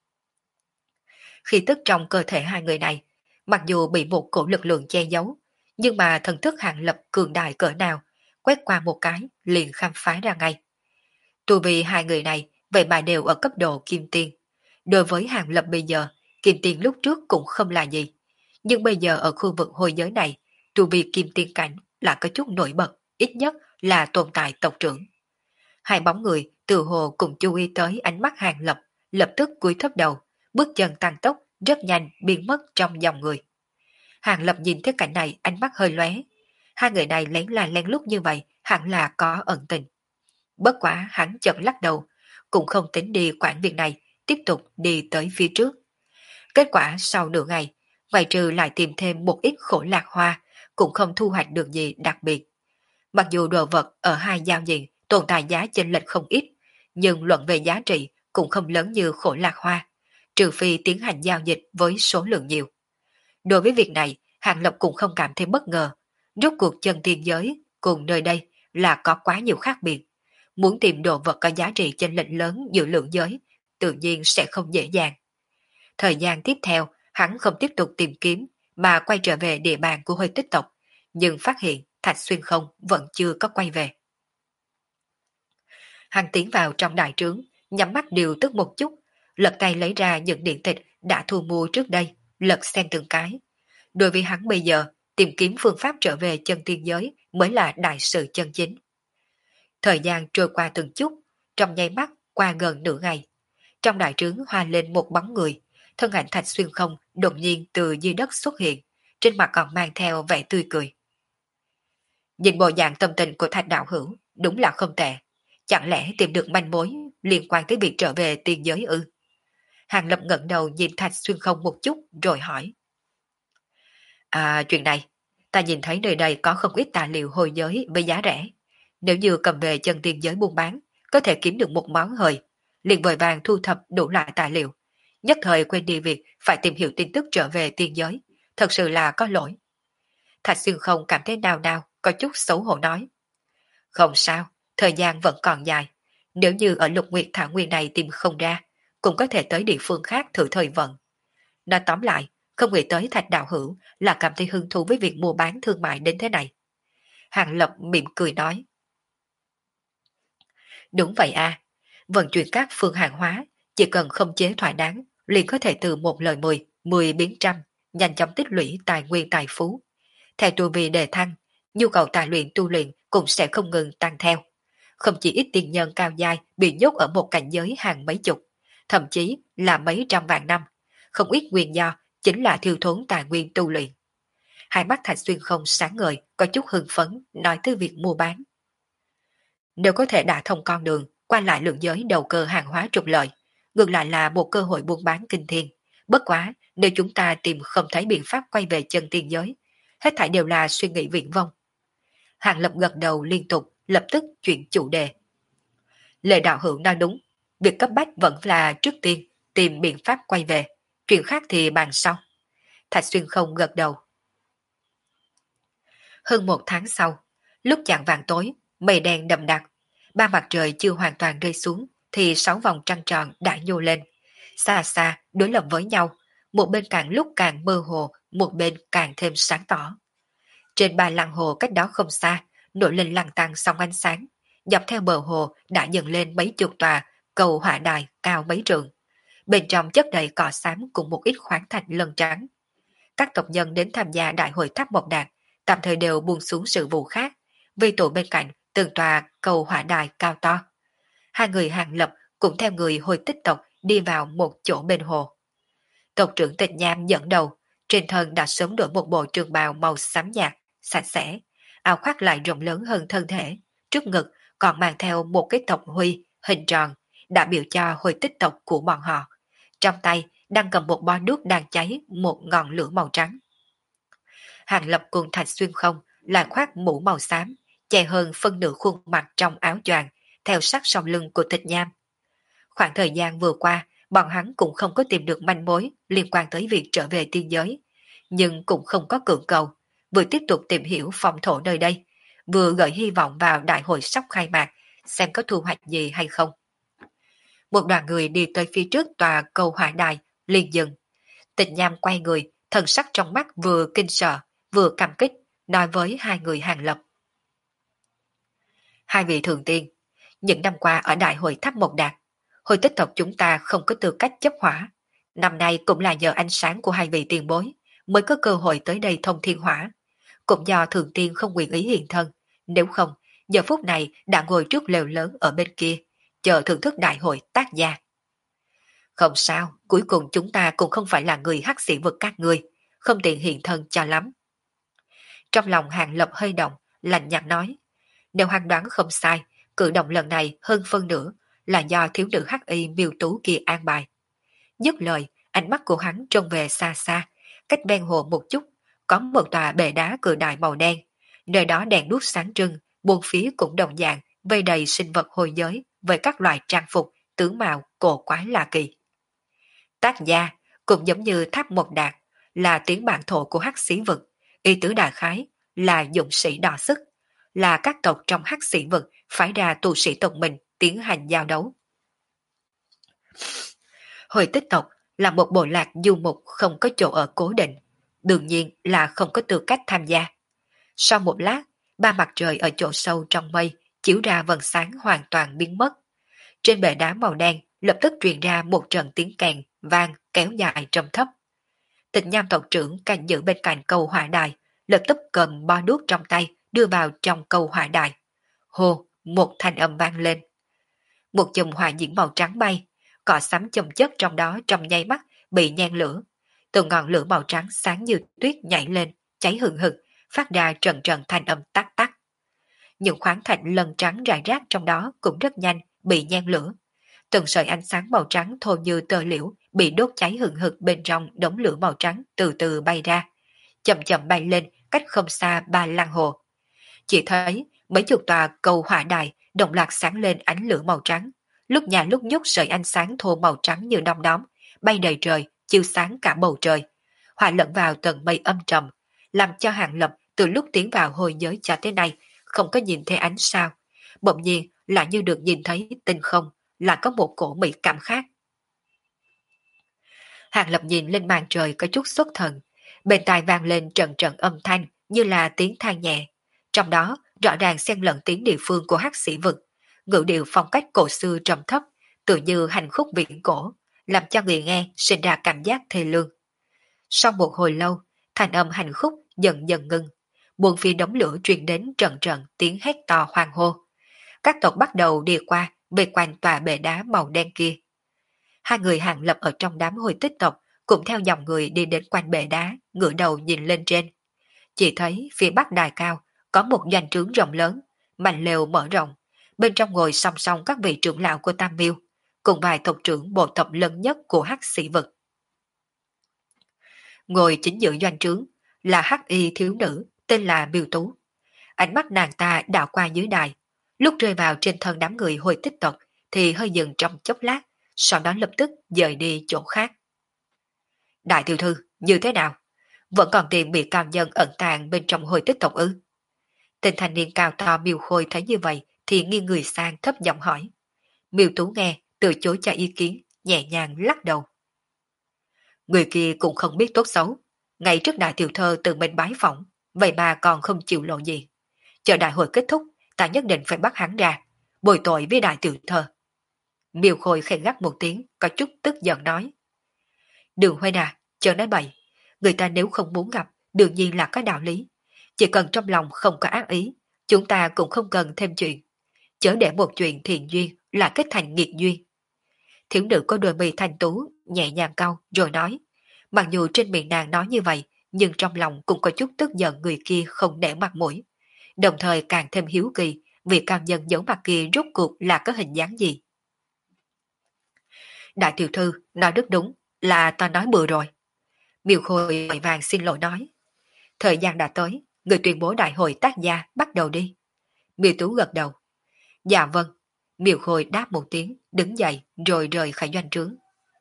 Khi tức trong cơ thể hai người này, mặc dù bị một cổ lực lượng che giấu, nhưng mà thần thức Hàng Lập cường đại cỡ nào, quét qua một cái liền khám phá ra ngay. Tu vì hai người này vậy mà đều ở cấp độ kim tiên. Đối với Hàng Lập bây giờ, kim tiên lúc trước cũng không là gì. Nhưng bây giờ ở khu vực hồi giới này, tu vi kim tiên cảnh là có chút nổi bật, ít nhất là tồn tại tộc trưởng. Hai bóng người từ hồ cùng chú ý tới ánh mắt Hàng Lập, lập tức cúi thấp đầu, bước chân tăng tốc, rất nhanh biến mất trong dòng người. Hàng Lập nhìn thấy cảnh này ánh mắt hơi lóe. Hai người này lén là lén lút như vậy, hẳn là có ẩn tình. Bất quả hắn chợt lắc đầu, cũng không tính đi quản việc này, tiếp tục đi tới phía trước. Kết quả sau nửa ngày, ngoài trừ lại tìm thêm một ít khổ lạc hoa, cũng không thu hoạch được gì đặc biệt. Mặc dù đồ vật ở hai giao diện tồn tại giá chênh lệch không ít, nhưng luận về giá trị cũng không lớn như khổ lạc hoa, trừ phi tiến hành giao dịch với số lượng nhiều. Đối với việc này, Hàng Lập cũng không cảm thấy bất ngờ. Rốt cuộc chân tiên giới cùng nơi đây là có quá nhiều khác biệt. Muốn tìm đồ vật có giá trị chênh lệch lớn giữa lượng giới, tự nhiên sẽ không dễ dàng. Thời gian tiếp theo, hắn không tiếp tục tìm kiếm, mà quay trở về địa bàn của Hơi Tích tộc, nhưng phát hiện Thạch Xuyên Không vẫn chưa có quay về. Hắn tiến vào trong đại trướng, nhắm mắt điều tức một chút, lật tay lấy ra những điện tịch đã thu mua trước đây, lật xem từng cái. Đối với hắn bây giờ, tìm kiếm phương pháp trở về chân tiên giới mới là đại sự chân chính. Thời gian trôi qua từng chút, trong nháy mắt qua gần nửa ngày. Trong đại trướng hoa lên một bóng người, thân ảnh Thạch Xuyên Không đột nhiên từ dưới đất xuất hiện, trên mặt còn mang theo vẻ tươi cười. Nhìn bộ dạng tâm tình của Thạch đạo hữu, đúng là không tệ. Chẳng lẽ tìm được manh mối liên quan tới việc trở về tiên giới ư? Hàng Lập ngẩng đầu nhìn Thạch Xuyên Không một chút rồi hỏi. À, chuyện này, ta nhìn thấy nơi đây có không ít tài liệu hồi giới với giá rẻ. Nếu như cầm về chân tiên giới buôn bán, có thể kiếm được một món hời, liền vội vàng thu thập đủ loại tài liệu. Nhất thời quên đi việc phải tìm hiểu tin tức trở về tiên giới. Thật sự là có lỗi. Thạch Xuyên Không cảm thấy nào nào, có chút xấu hổ nói. Không sao, thời gian vẫn còn dài. Nếu như ở Lục Nguyệt Thảo Nguyên này tìm không ra, cũng có thể tới địa phương khác thử thời vận. Nói tóm lại, không nghĩ tới Thạch đạo hữu là cảm thấy hứng thú với việc mua bán thương mại đến thế này. Hàng Lập mỉm cười nói. Đúng vậy à, vận chuyển các phương hàng hóa, chỉ cần không chế thỏa đáng, liền có thể từ một lời 10, 10 biến trăm, nhanh chóng tích lũy tài nguyên tài phú. Theo tu vi đề thăng, nhu cầu tài luyện tu luyện cũng sẽ không ngừng tăng theo. Không chỉ ít tiền nhân cao giai bị nhốt ở một cảnh giới hàng mấy chục, thậm chí là mấy trăm vạn năm, không ít nguyên do chính là thiếu thốn tài nguyên tu luyện. Hai mắt Thạch Xuyên Không sáng ngời, có chút hưng phấn nói tới việc mua bán. Nếu có thể đả thông con đường, qua lại lượng giới đầu cơ hàng hóa trục lợi, ngược lại là một cơ hội buôn bán kinh thiên. Bất quá, nếu chúng ta tìm không thấy biện pháp quay về chân tiên giới, hết thảy đều là suy nghĩ viển vông. Hàng Lập gật đầu liên tục, lập tức chuyển chủ đề. Lệ đạo hữu nói đúng, việc cấp bách vẫn là trước tiên tìm biện pháp quay về, chuyện khác thì bàn sau. Thạch Xuyên không gật đầu. Hơn một tháng sau, lúc chạng vàng tối, mây đen đậm đặc, ba mặt trời chưa hoàn toàn rơi xuống, thì 6 vòng trăng tròn đã nhô lên. Xa xa, đối lập với nhau, một bên càng lúc càng mơ hồ, một bên càng thêm sáng tỏ. Trên ba lăng hồ cách đó không xa, nổi lên lăng tăng song ánh sáng, dọc theo bờ hồ đã dần lên mấy chục tòa cầu hỏa đài cao mấy trượng. Bên trong chất đầy cỏ xám cùng một ít khoáng thạch lân trắng. Các tộc nhân đến tham gia đại hội tháp Mộc Đạt tạm thời đều buông xuống sự vụ khác, vì tụ bên cạnh từng tòa cầu hỏa đài cao to. Hai người Hàng Lập cũng theo người hồi tích tộc đi vào một chỗ bên hồ. Tộc trưởng Tịch Nham dẫn đầu, trên thân đã sớm đổi một bộ trường bào màu xám nhạt, sạch sẽ, áo khoác lại rộng lớn hơn thân thể, trước ngực còn mang theo một cái tộc huy hình tròn, đã biểu cho hồi tích tộc của bọn họ. Trong tay đang cầm một bo nước đang cháy một ngọn lửa màu trắng. Hàng Lập cùng Thạch Xuyên không lại khoác mũ màu xám, che hơn phân nửa khuôn mặt trong áo choàng, theo sát sau lưng của Tịch Nham. Khoảng thời gian vừa qua, bọn hắn cũng không có tìm được manh mối liên quan tới việc trở về tiên giới, nhưng cũng không có cưỡng cầu, vừa tiếp tục tìm hiểu phong thổ nơi đây, vừa gửi hy vọng vào đại hội sắp khai mạc, xem có thu hoạch gì hay không. Một đoàn người đi tới phía trước tòa cầu hỏa đài, liền dừng. Tịch Nham quay người, thần sắc trong mắt vừa kinh sợ, vừa cảm kích, nói với hai người Hàng Lập. Hai vị thượng tiên, những năm qua ở đại hội tháp Mộc Đạt, hồi tích tộc chúng ta không có tư cách chấp hỏa. Năm nay cũng là nhờ ánh sáng của hai vị tiền bối mới có cơ hội tới đây thông thiên hỏa. Cũng do thượng tiên không nguyện ý hiện thân, nếu không, giờ phút này đã ngồi trước lều lớn ở bên kia, chờ thưởng thức đại hội tác gia. Không sao, cuối cùng chúng ta cũng không phải là người hắc sĩ vực các ngươi, không tiện hiện thân cho lắm. Trong lòng Hàng Lập hơi động, lạnh nhạt nói, nếu hắn đoán không sai, cử động lần này hơn phân nửa là do thiếu nữ hắc y miêu tú kia an bài. Dứt lời, ánh mắt của hắn trông về xa xa, cách ven hồ một chút, có một tòa bệ đá cự đại màu đen, nơi đó đèn đuốc sáng trưng, buôn phía cũng đồng dạng, vây đầy sinh vật hồi giới với các loại trang phục, tướng mạo cổ quái lạ kỳ. Tác gia cũng giống như tháp Mộc Đạt, là tiếng bản thổ của hắc sĩ vực, ý tứ đại khái là dũng sĩ đỏ sức, là các tộc trong hắc sĩ vực phái ra tu sĩ tộc mình tiến hành giao đấu. Hồi tích tộc là một bộ lạc du mục không có chỗ ở cố định, đương nhiên là không có tư cách tham gia. Sau một lát, ba mặt trời ở chỗ sâu trong mây chiếu ra vầng sáng hoàn toàn biến mất. Trên bệ đá màu đen lập tức truyền ra một trận tiếng kèn vang kéo dài trầm thấp. Tịch Nham tộc trưởng canh giữ bên cạnh cầu hỏa đài, lập tức cầm bo đuốc trong tay đưa vào trong cầu hỏa đài. Hồ, một thanh âm vang lên. Một chùm hỏa diễm màu trắng bay, cọ sắm chồng chất trong đó trong nháy mắt bị nhen lửa. Từ ngọn lửa màu trắng sáng như tuyết nhảy lên, cháy hừng hực, phát ra trận trận thanh âm tắc tắc. Những khoáng thạch lần trắng rải rác trong đó cũng rất nhanh bị nhen lửa. Từng sợi ánh sáng màu trắng thô như tơ liễu bị đốt cháy hừng hực bên trong đống lửa màu trắng từ từ bay ra, chậm chậm bay lên cách không xa ba lăng hồ. Chỉ thấy mấy chục tòa cầu hỏa đài đồng loạt sáng lên ánh lửa màu trắng, lúc nhà lúc nhúc sợi ánh sáng thô màu trắng như đom đóm, bay đầy trời, chiếu sáng cả bầu trời, hòa lẫn vào tầng mây âm trầm, làm cho Hàng Lập từ lúc tiến vào hồi giới cho tới nay không có nhìn thấy ánh sao, bỗng nhiên lại như được nhìn thấy tinh không, là có một cổ mỹ cảm khác. Hàng Lập nhìn lên màn trời có chút xuất thần, bên tai vang lên trận trận âm thanh như là tiếng than nhẹ, trong đó rõ ràng xen lẫn tiếng địa phương của hắc sĩ vực, ngữ điệu phong cách cổ xưa trầm thấp, tự như hành khúc viễn cổ, làm cho người nghe sinh ra cảm giác thê lương. Sau một hồi lâu, thanh âm hành khúc dần dần ngưng, buồn phía đống lửa truyền đến trận trận tiếng hét to hoang hô. Các tộc bắt đầu đi qua về quanh tòa bệ đá màu đen kia. Hai người Hàng Lập ở trong đám hồi tích tộc cũng theo dòng người đi đến quanh bệ đá, ngửa đầu nhìn lên trên. Chỉ thấy phía bắc đài cao có một doanh trướng rộng lớn, mảnh lều mở rộng, Bên trong ngồi song song các vị trưởng lão của Tam Miêu, cùng vài tộc trưởng bộ tộc lớn nhất của Hắc Sĩ Vực. Ngồi chính giữa doanh trướng là Hắc Y thiếu nữ tên là Miêu Tú. Ánh mắt nàng ta đảo qua dưới đài, lúc rơi vào trên thân đám người hồi tích tộc thì hơi dừng trong chốc lát, sau đó lập tức dời đi chỗ khác. Đại tiểu thư, như thế nào? Vẫn còn tìm bị cao nhân ẩn tàng bên trong hồi tích tộc ư? Tên thanh niên cao to Miêu Khôi thấy như vậy thì nghiêng người sang thấp giọng hỏi. Miêu Tú nghe, từ chối cho ý kiến, nhẹ nhàng lắc đầu. Người kia cũng không biết tốt xấu. Ngày trước đại tiểu thơ tự mình bái phỏng, vậy mà còn không chịu lộ gì. Chờ đại hội kết thúc, ta nhất định phải bắt hắn ra, bồi tội với đại tiểu thơ. Miêu Khôi khẽ gắt một tiếng, có chút tức giận nói. Đường Huệ à, chờ nói bậy. Người ta nếu không muốn gặp, đương nhiên là có đạo lý. Chỉ cần trong lòng không có ác ý, chúng ta cũng không cần thêm chuyện. Chớ để một chuyện thiện duyên là kết thành nghiệt duyên. Thiếu nữ có đôi mi thanh tú, nhẹ nhàng cau rồi nói. Mặc dù trên miệng nàng nói như vậy, nhưng trong lòng cũng có chút tức giận người kia không để mặt mũi. Đồng thời càng thêm hiếu kỳ, vì cao nhân giấu mặt kia rốt cuộc là có hình dáng gì. Đại tiểu thư nói rất đúng, là ta nói bừa rồi. Miêu Khôi vội vàng xin lỗi nói. Thời gian đã tới, người tuyên bố đại hội tác gia bắt đầu đi. Miêu Tú gật đầu. Dạ vâng. Miêu Khôi đáp một tiếng, đứng dậy rồi rời khỏi doanh trướng.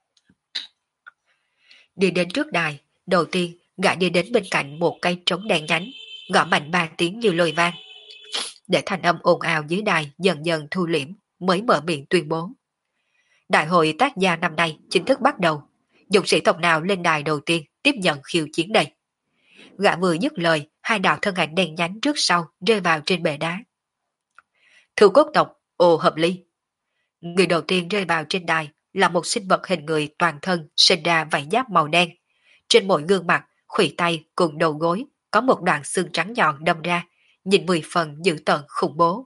Đi đến trước đài, đầu tiên gã đi đến bên cạnh một cây trống đèn nhánh, gõ mạnh 3 tiếng như lôi vang. Để thanh âm ồn ào dưới đài dần dần thu liễm, mới mở miệng tuyên bố. Đại hội tác gia năm nay chính thức bắt đầu. Dũng sĩ tộc nào lên đài đầu tiên tiếp nhận khiêu chiến đây? Gã vừa dứt lời, hai đạo thân ảnh đen nhánh trước sau rơi vào trên bệ đá. Thư cốt tộc, ồ hợp ly. Người đầu tiên rơi vào trên đài là một sinh vật hình người toàn thân sinh ra vảy giáp màu đen. Trên mỗi gương mặt, khuỷu tay cùng đầu gối có một đoạn xương trắng nhọn đâm ra, nhìn 10 phần dữ tợn khủng bố.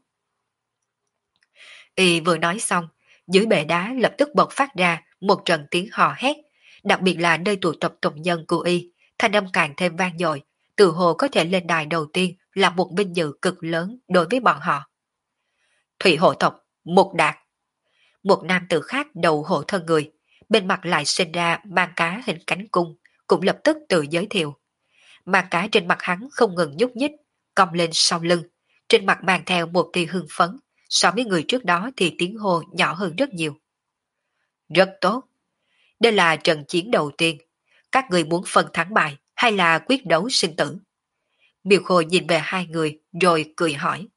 Y vừa nói xong, dưới bệ đá lập tức bộc phát ra một trận tiếng hò hét, đặc biệt là nơi tụ tập tộc nhân của Y, thanh âm càng thêm vang dội, từ hồ có thể lên đài đầu tiên là một vinh dự cực lớn đối với bọn họ. Thủy hộ tộc, Mục Đạt. Một nam tử khác đầu hộ thân người, bên mặt lại sinh ra mang cá hình cánh cung, cũng lập tức tự giới thiệu. Mang cá trên mặt hắn không ngừng nhúc nhích, cong lên sau lưng, trên mặt mang theo một tia hưng phấn, so với người trước đó thì tiếng hô nhỏ hơn rất nhiều. Rất tốt. Đây là trận chiến đầu tiên. Các người muốn phân thắng bại hay là quyết đấu sinh tử? Miêu Khôi nhìn về hai người rồi cười hỏi.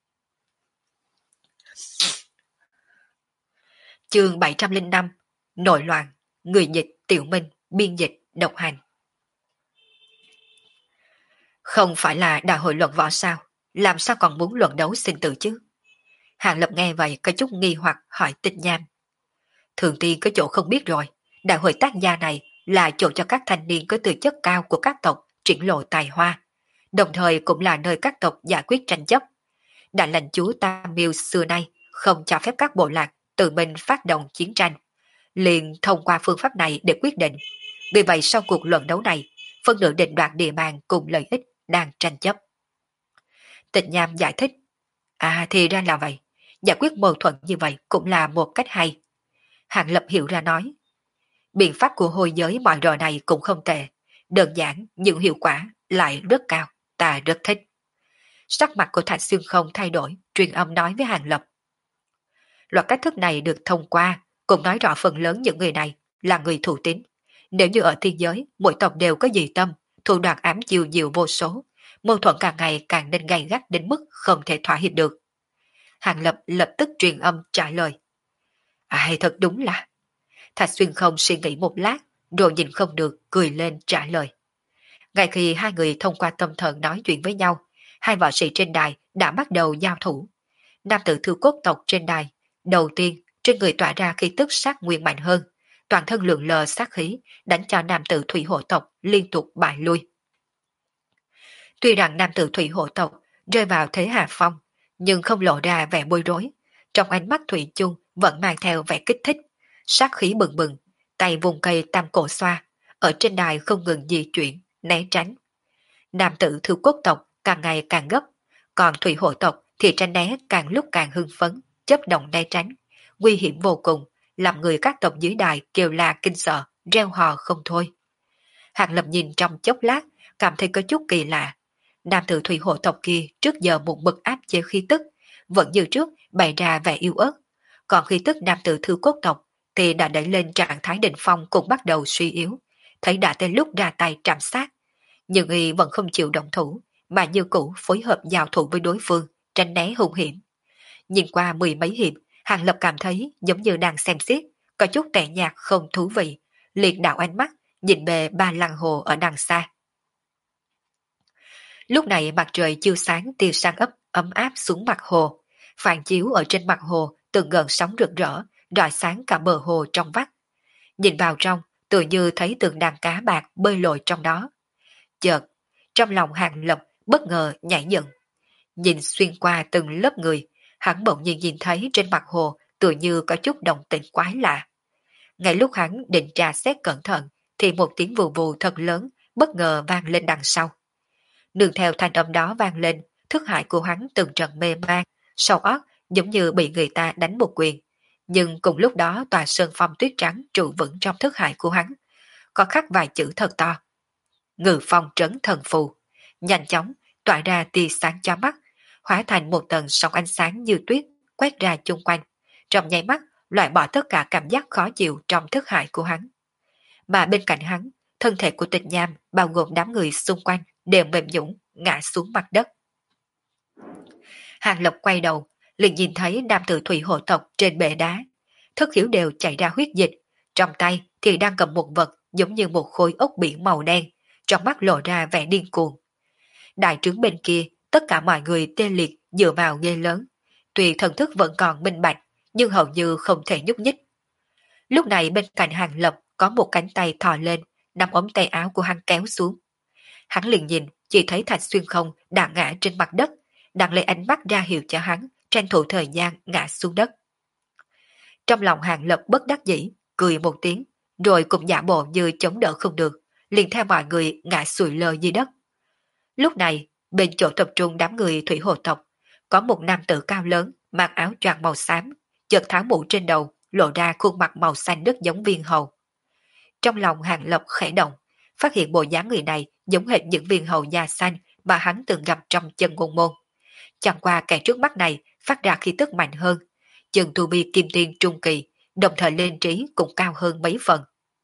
Chương 705. Nội loạn, người dịch, tiểu minh, biên dịch, độc hành. Không phải là đại hội luận võ sao? Làm sao còn muốn luận đấu sinh tử chứ? Hàng Lập nghe vậy có chút nghi hoặc hỏi Tịch Nham. Thường tiên có chỗ không biết rồi, đại hội tác gia này là chỗ cho các thanh niên có tư chất cao của các tộc triển lộ tài hoa, đồng thời cũng là nơi các tộc giải quyết tranh chấp. Đại lãnh chúa Tam Miêu xưa nay không cho phép các bộ lạc tự mình phát động chiến tranh, liền thông qua phương pháp này để quyết định. Vì vậy sau cuộc luận đấu này, phân nửa định đoạt địa bàn cùng lợi ích đang tranh chấp. Tịch Nham giải thích, à thì ra là vậy, giải quyết mâu thuẫn như vậy cũng là một cách hay. Hàng Lập hiểu ra nói, biện pháp của hồi giới mọi rò này cũng không tệ, đơn giản nhưng hiệu quả lại rất cao, ta rất thích. Sắc mặt của Thạch Xuyên không thay đổi, truyền âm nói với Hàng Lập. Loạt cách thức này được thông qua, cũng nói rõ phần lớn những người này là người thủ tín. Nếu như ở thiên giới, mỗi tộc đều có dị tâm, thủ đoạn ám chiêu nhiều vô số, mâu thuẫn càng ngày càng nên gay gắt đến mức không thể thỏa hiệp được. Hàng Lập lập tức truyền âm trả lời. Ai thật đúng là... Thạch Xuyên không suy nghĩ một lát, rồi nhìn không được, cười lên trả lời. Ngay khi hai người thông qua tâm thần nói chuyện với nhau, hai võ sĩ trên đài đã bắt đầu giao thủ. Nam tử thư cốt tộc trên đài, đầu tiên trên người tỏa ra khí tức sát nguyên mạnh hơn, toàn thân lượn lờ sát khí, đánh cho nam tử thủy hộ tộc liên tục bại lui. Tuy rằng nam tử thủy hộ tộc rơi vào thế hạ phong, nhưng không lộ ra vẻ bối rối, trong ánh mắt thủy chung vẫn mang theo vẻ kích thích, sát khí bừng bừng, tay vùng cây tam cổ xoa, ở trên đài không ngừng di chuyển, né tránh. Nam tử thư cốt tộc càng ngày càng gấp, còn thủy hộ tộc thì tránh né càng lúc càng hưng phấn, chấp động né tránh, nguy hiểm vô cùng, làm người các tộc dưới đài kêu la kinh sợ, reo hò không thôi. Hàng Lập nhìn trong chốc lát, cảm thấy có chút kỳ lạ. Nam tử thủy hộ tộc kia trước giờ một mực áp chế khí tức, vẫn như trước bày ra vẻ yếu ớt. Còn khí tức nam tử thư cốt tộc thì đã đẩy lên trạng thái đỉnh phong cũng bắt đầu suy yếu. Thấy đã tới lúc ra tay trảm sát. Nhưng y vẫn không chịu động thủ, mà như cũ phối hợp giao thủ với đối phương, tránh né hung hiểm. Nhìn qua mười mấy hiệp, Hàng Lập cảm thấy giống như đang xem xiết, có chút tẻ nhạt không thú vị, liền đảo ánh mắt, nhìn về ba lăng hồ ở đằng xa. Lúc này mặt trời chiếu sáng tia sáng ấm áp xuống mặt hồ, phản chiếu ở trên mặt hồ từng gần sóng rực rỡ, rọi sáng cả bờ hồ trong vắt. Nhìn vào trong, tự như thấy từng đàn cá bạc bơi lội trong đó. Chợt, trong lòng Hàng Lập bất ngờ nhảy dựng. Nhìn xuyên qua từng lớp người, hắn bỗng nhiên nhìn thấy trên mặt hồ tự như có chút động tĩnh quái lạ. Ngay lúc hắn định tra xét cẩn thận, thì một tiếng vù vù thật lớn bất ngờ vang lên đằng sau. Nương theo thanh âm đó vang lên, thức hải của hắn từng trận mê man, sau óc giống như bị người ta đánh một quyền. Nhưng cùng lúc đó tòa sơn phong tuyết trắng trụ vững trong thức hải của hắn, có khắc vài chữ thật to. Ngự phong trấn thần phù, nhanh chóng tỏa ra tia sáng cho mắt, hóa thành một tầng sóng ánh sáng như tuyết quét ra chung quanh, trong nháy mắt loại bỏ tất cả cảm giác khó chịu trong thức hải của hắn. Mà bên cạnh hắn, thân thể của Tịch Nham bao gồm đám người xung quanh đều mềm nhũn ngã xuống mặt đất. Hàng Lập quay đầu, liền nhìn thấy nam tử thủy hộ tộc trên bệ đá, thất khiếu đều chảy ra huyết dịch, trong tay thì đang cầm một vật giống như một khối ốc biển màu đen, trong mắt lộ ra vẻ điên cuồng. Đại trướng bên kia, tất cả mọi người tê liệt dựa vào ghê lớn, tuy thần thức vẫn còn minh bạch, nhưng hầu như không thể nhúc nhích. Lúc này bên cạnh Hàng Lập có một cánh tay thò lên, nắm ống tay áo của hắn kéo xuống. Hắn liền nhìn, chỉ thấy Thạch Xuyên Không đã ngã trên mặt đất, đang lấy ánh mắt ra hiệu cho hắn, tranh thủ thời gian ngã xuống đất. Trong lòng Hàng Lập bất đắc dĩ, cười một tiếng, rồi cũng giả bộ như chống đỡ không được, liền theo mọi người ngã sụi lơ dưới đất. Lúc này, bên chỗ tập trung đám người thủy hồ tộc, có một nam tử cao lớn, mặc áo choàng màu xám, chợt tháo mũ trên đầu, lộ ra khuôn mặt màu xanh đất giống viên hầu. Trong lòng Hàng Lập khẽ động, phát hiện bộ dáng người này giống hệt những viên hầu da xanh mà hắn từng gặp trong chân ngôn môn. Chẳng qua kẻ trước mắt này phát ra khí tức mạnh hơn, chân tu vi kim tiên trung kỳ, đồng thời lên trí cũng cao hơn mấy phần.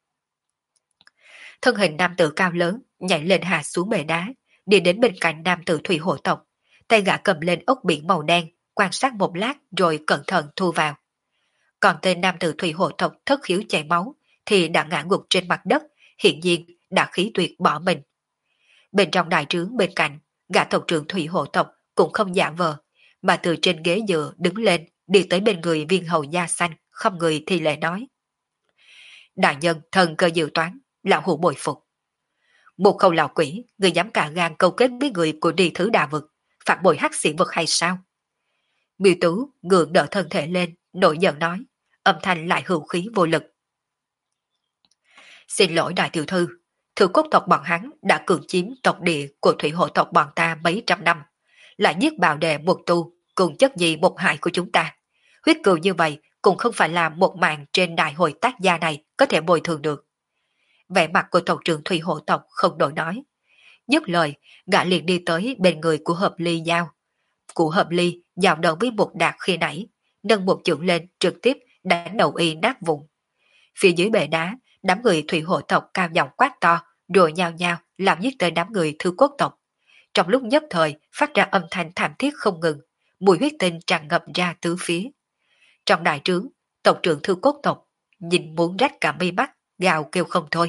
Thân hình nam tử cao lớn nhảy lên hạ xuống bể đá, đi đến bên cạnh nam tử thủy hộ tộc, tay gã cầm lên ốc biển màu đen, quan sát một lát rồi cẩn thận thu vào. Còn tên nam tử thủy hộ tộc thất khiếu chảy máu thì đã ngã gục trên mặt đất, hiện nhiên đã khí tuyệt bỏ mình. Bên trong đại trướng bên cạnh, gã tộc trưởng thủy hộ tộc cũng không giả vờ, mà từ trên ghế dựa đứng lên, đi tới bên người viên hầu da xanh, không người thì lệ nói. Đại nhân thần cơ dự toán, lão hủ bồi phục. Một khâu lão quỷ, người dám cả gan câu kết với người của đi thứ đà vực, phạt bội hắc sĩ vực hay sao? Miêu Tú ngượng đỡ thân thể lên, nổi giận nói, âm thanh lại hữu khí vô lực. Xin lỗi đại tiểu thư, thư cốt tộc bọn hắn đã cường chiếm tộc địa của thủy hộ tộc bọn ta mấy trăm năm, lại giết bào đệ một tu, cùng chất gì một hại của chúng ta. Huyết cừu như vậy cũng không phải là một mạng trên đại hội tác gia này có thể bồi thường được. Vẻ mặt của tộc trưởng thủy hộ tộc không đổi nói. Dứt lời, gã liền đi tới bên người của Hợp Ly giao. Của Hợp Ly giao đầu với một đạt khi nãy, nâng một chưởng lên trực tiếp đánh đầu y nát vụn. Phía dưới bệ đá, đám người thủy hộ tộc cao giọng quát to, rồi nhao nhao làm giết tới đám người thư cốt tộc. Trong lúc nhất thời phát ra âm thanh thảm thiết không ngừng, mùi huyết tinh tràn ngập ra tứ phía. Trong đại trướng, tộc trưởng thư cốt tộc nhìn muốn rách cả mi mắt, gào kêu không thôi.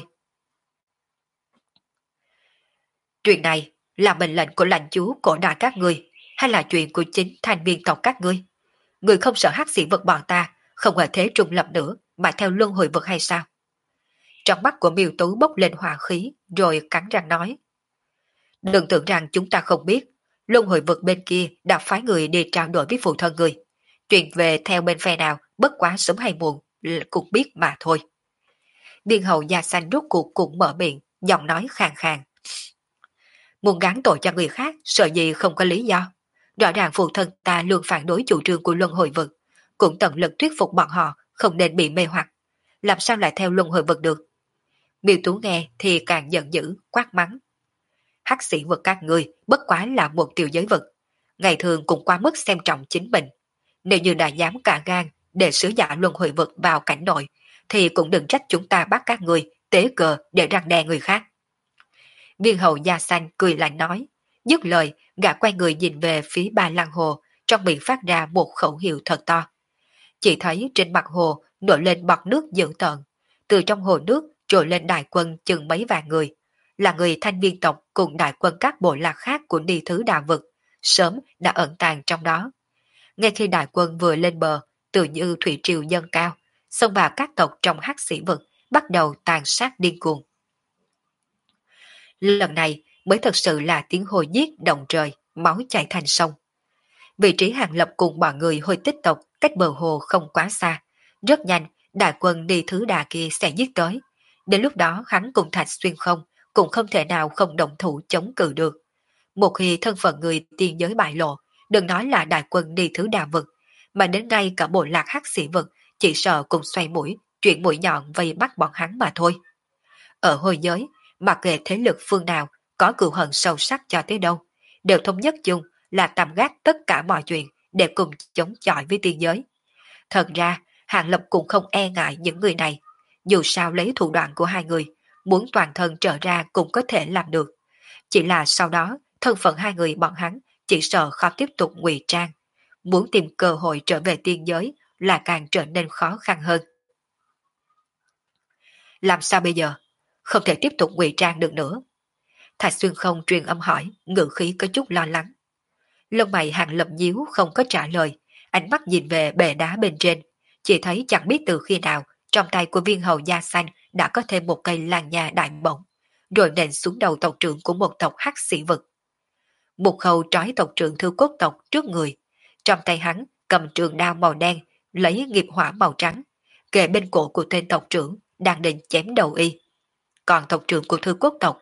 Chuyện này là mệnh lệnh của lãnh chúa cổ đại các ngươi, hay là chuyện của chính thành viên tộc các ngươi? Người không sợ hắc sĩ vật bọn ta, không hề thế trùng lập nữa mà theo luân hồi vật hay sao? Trong mắt của Miêu Tú bốc lên hỏa khí, rồi cắn răng nói. Đừng tưởng rằng chúng ta không biết, luân hồi vực bên kia đã phái người đi trao đổi với phụ thân người. Chuyện về theo bên phe nào, bất quá sớm hay muộn, cũng biết mà thôi. Viên hầu da xanh rút cuộc cũng mở miệng, giọng nói khàn khàn. Muốn gán tội cho người khác, sợ gì không có lý do. Rõ ràng phụ thân ta luôn phản đối chủ trương của luân hồi vực, cũng tận lực thuyết phục bọn họ không nên bị mê hoặc. Làm sao lại theo luân hồi vực được? Miêu Tú nghe thì càng giận dữ, quát mắng. Hắc sĩ vực các người bất quá là một tiểu giới vực. Ngày thường cũng quá mức xem trọng chính mình. Nếu như đã dám cả gan để sứ giả luân hồi vực vào cảnh nội, thì cũng đừng trách chúng ta bắt các người tế cờ để răng đe người khác. Viên hầu da xanh cười lạnh nói, dứt lời, gã quay người nhìn về phía Ba Lăng Hồ, trong miệng phát ra một khẩu hiệu thật to. Chỉ thấy trên mặt hồ nổi lên bọt nước dữ tợn, từ trong hồ nước trồi lên đại quân chừng mấy vạn người, là người Thanh Viên tộc cùng đại quân các bộ lạc khác của Ni Thứ Đà Vực, sớm đã ẩn tàng trong đó. Ngay khi đại quân vừa lên bờ, tự như thủy triều dâng cao, xông vào các tộc trong Hắc Sĩ Vực, bắt đầu tàn sát điên cuồng. Lần này mới thật sự là tiếng hô giết động trời, máu chảy thành sông. Vị trí Hàng Lập cùng bọn người hồi tích tộc cách bờ hồ không quá xa. Rất nhanh, đại quân đi thứ đà kia sẽ giết tới. Đến lúc đó hắn cùng Thạch Xuyên không, cũng không thể nào không động thủ chống cự được. Một khi thân phận người tiên giới bại lộ, đừng nói là đại quân đi thứ đà vực, mà đến ngay cả bộ lạc hắc sĩ vực, chỉ sợ cùng xoay mũi, chuyển mũi nhọn vây bắt bọn hắn mà thôi. Ở hồi giới, mặc kệ thế lực phương nào, có cừu hận sâu sắc cho tới đâu, đều thống nhất chung là tạm gác tất cả mọi chuyện để cùng chống chọi với tiên giới. Thật ra, Hàng Lập cũng không e ngại những người này. Dù sao lấy thủ đoạn của hai người, muốn toàn thân trở ra cũng có thể làm được. Chỉ là sau đó, thân phận hai người bọn hắn chỉ sợ khó tiếp tục ngụy trang. Muốn tìm cơ hội trở về tiên giới là càng trở nên khó khăn hơn. Làm sao bây giờ? Không thể tiếp tục ngụy trang được nữa. Thạch Xuyên không truyền âm hỏi, ngữ khí có chút lo lắng. Lông mày Hàng Lập nhíu không có trả lời, ánh mắt nhìn về bệ đá bên trên, chỉ thấy chẳng biết từ khi nào trong tay của viên hầu da xanh đã có thêm một cây lan nha đại bổng, rồi nện xuống đầu tộc trưởng của một tộc hắc sĩ vực. Một hầu trói tộc trưởng Thư Cốt tộc trước người, trong tay hắn cầm trường đao màu đen, lấy nghiệp hỏa màu trắng, kề bên cổ của tên tộc trưởng đang định chém đầu y. Còn tộc trưởng của Thư Cốt tộc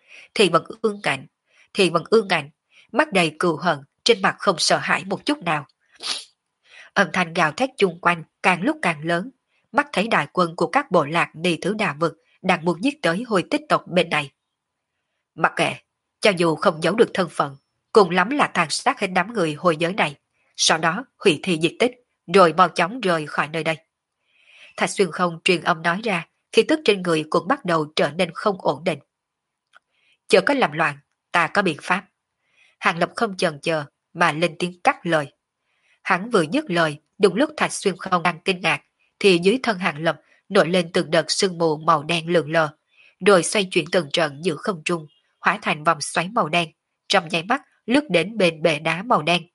thì vẫn ương ngạnh, mắt đầy cừu hận, trên mặt không sợ hãi một chút nào. Âm thanh gào thét chung quanh càng lúc càng lớn, mắt thấy đại quân của các bộ lạc đi thứ đà vực đang muốn giết tới hồi tích tộc bên này. Mặc kệ, cho dù không giấu được thân phận, cùng lắm là tàn sát hết đám người hồi giới này, sau đó hủy thi diệt tích, rồi mau chóng rời khỏi nơi đây. Thạch Xuyên không truyền âm nói ra, khi tức trên người cũng bắt đầu trở nên không ổn định. Chưa có làm loạn, ta có biện pháp. Hàng Lập không chần chờ mà lên tiếng cắt lời. Hắn vừa dứt lời, đúng lúc Thạch Xuyên không đang kinh ngạc, thì dưới thân Hàng Lập nổi lên từng đợt sương mù màu đen lượn lờ, rồi xoay chuyển từng trận giữa không trung, hóa thành vòng xoáy màu đen, trong nháy mắt lướt đến bên bệ đá màu đen.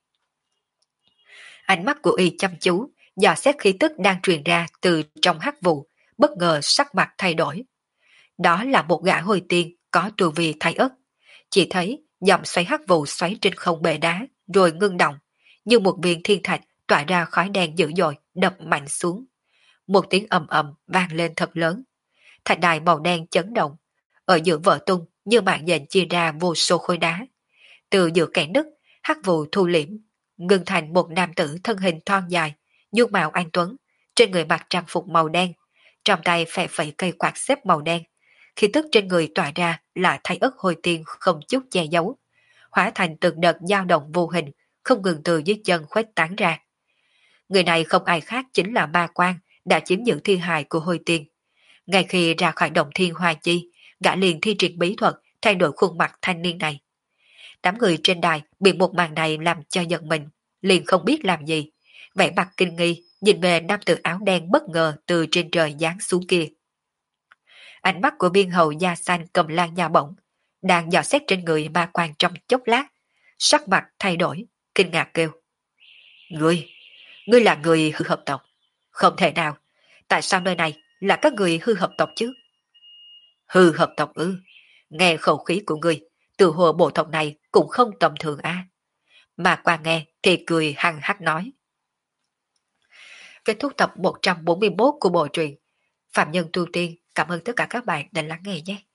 Ánh mắt của y chăm chú, dò xét khí tức đang truyền ra từ trong hắc vụ, bất ngờ sắc mặt thay đổi. Đó là một gã hồi tiên có tu vi thái ất. Chỉ thấy dòng xoáy hắc vụ xoáy trên không bệ đá, rồi ngưng động, như một viên thiên thạch tỏa ra khói đen dữ dội đập mạnh xuống. Một tiếng ầm ầm vang lên thật lớn. Thạch đài màu đen chấn động, ở giữa vỡ tung như mạng nhện chia ra vô số khối đá. Từ giữa kẽ nứt, hắc vụ thu liễm, ngưng thành một nam tử thân hình thon dài, nhuôn mạo anh tuấn, trên người mặc trang phục màu đen, trong tay phè phẩy cây quạt xếp màu đen. Khi tức trên người tỏa ra là thái ất hồi tiên không chút che giấu, hóa thành từng đợt dao động vô hình, không ngừng từ dưới chân khuếch tán ra. Người này không ai khác chính là Ma Quan đã chiếm giữ thi hài của hồi tiên. Ngay khi ra khỏi động thiên hoa chi, gã liền thi triển bí thuật thay đổi khuôn mặt thanh niên này. Đám người trên đài bị một màn này làm cho giận mình, liền không biết làm gì, vẻ mặt kinh nghi nhìn về nam tử áo đen bất ngờ từ trên trời giáng xuống kia. Ánh mắt của viên hầu da xanh cầm lan nha bổng, đang dò xét trên người Ma Quan trong chốc lát, sắc mặt thay đổi, kinh ngạc kêu. Ngươi là người hư hợp tộc. Không thể nào, tại sao nơi này là các người hư hợp tộc chứ? Hư hợp tộc ư? Nghe khẩu khí của ngươi, từ hồ bộ tộc này cũng không tầm thường a. Mà qua nghe thì cười hăng hắc nói. Kết thúc tập 141 của bộ truyện. Phạm Nhân Tu Tiên cảm ơn tất cả các bạn đã lắng nghe nhé.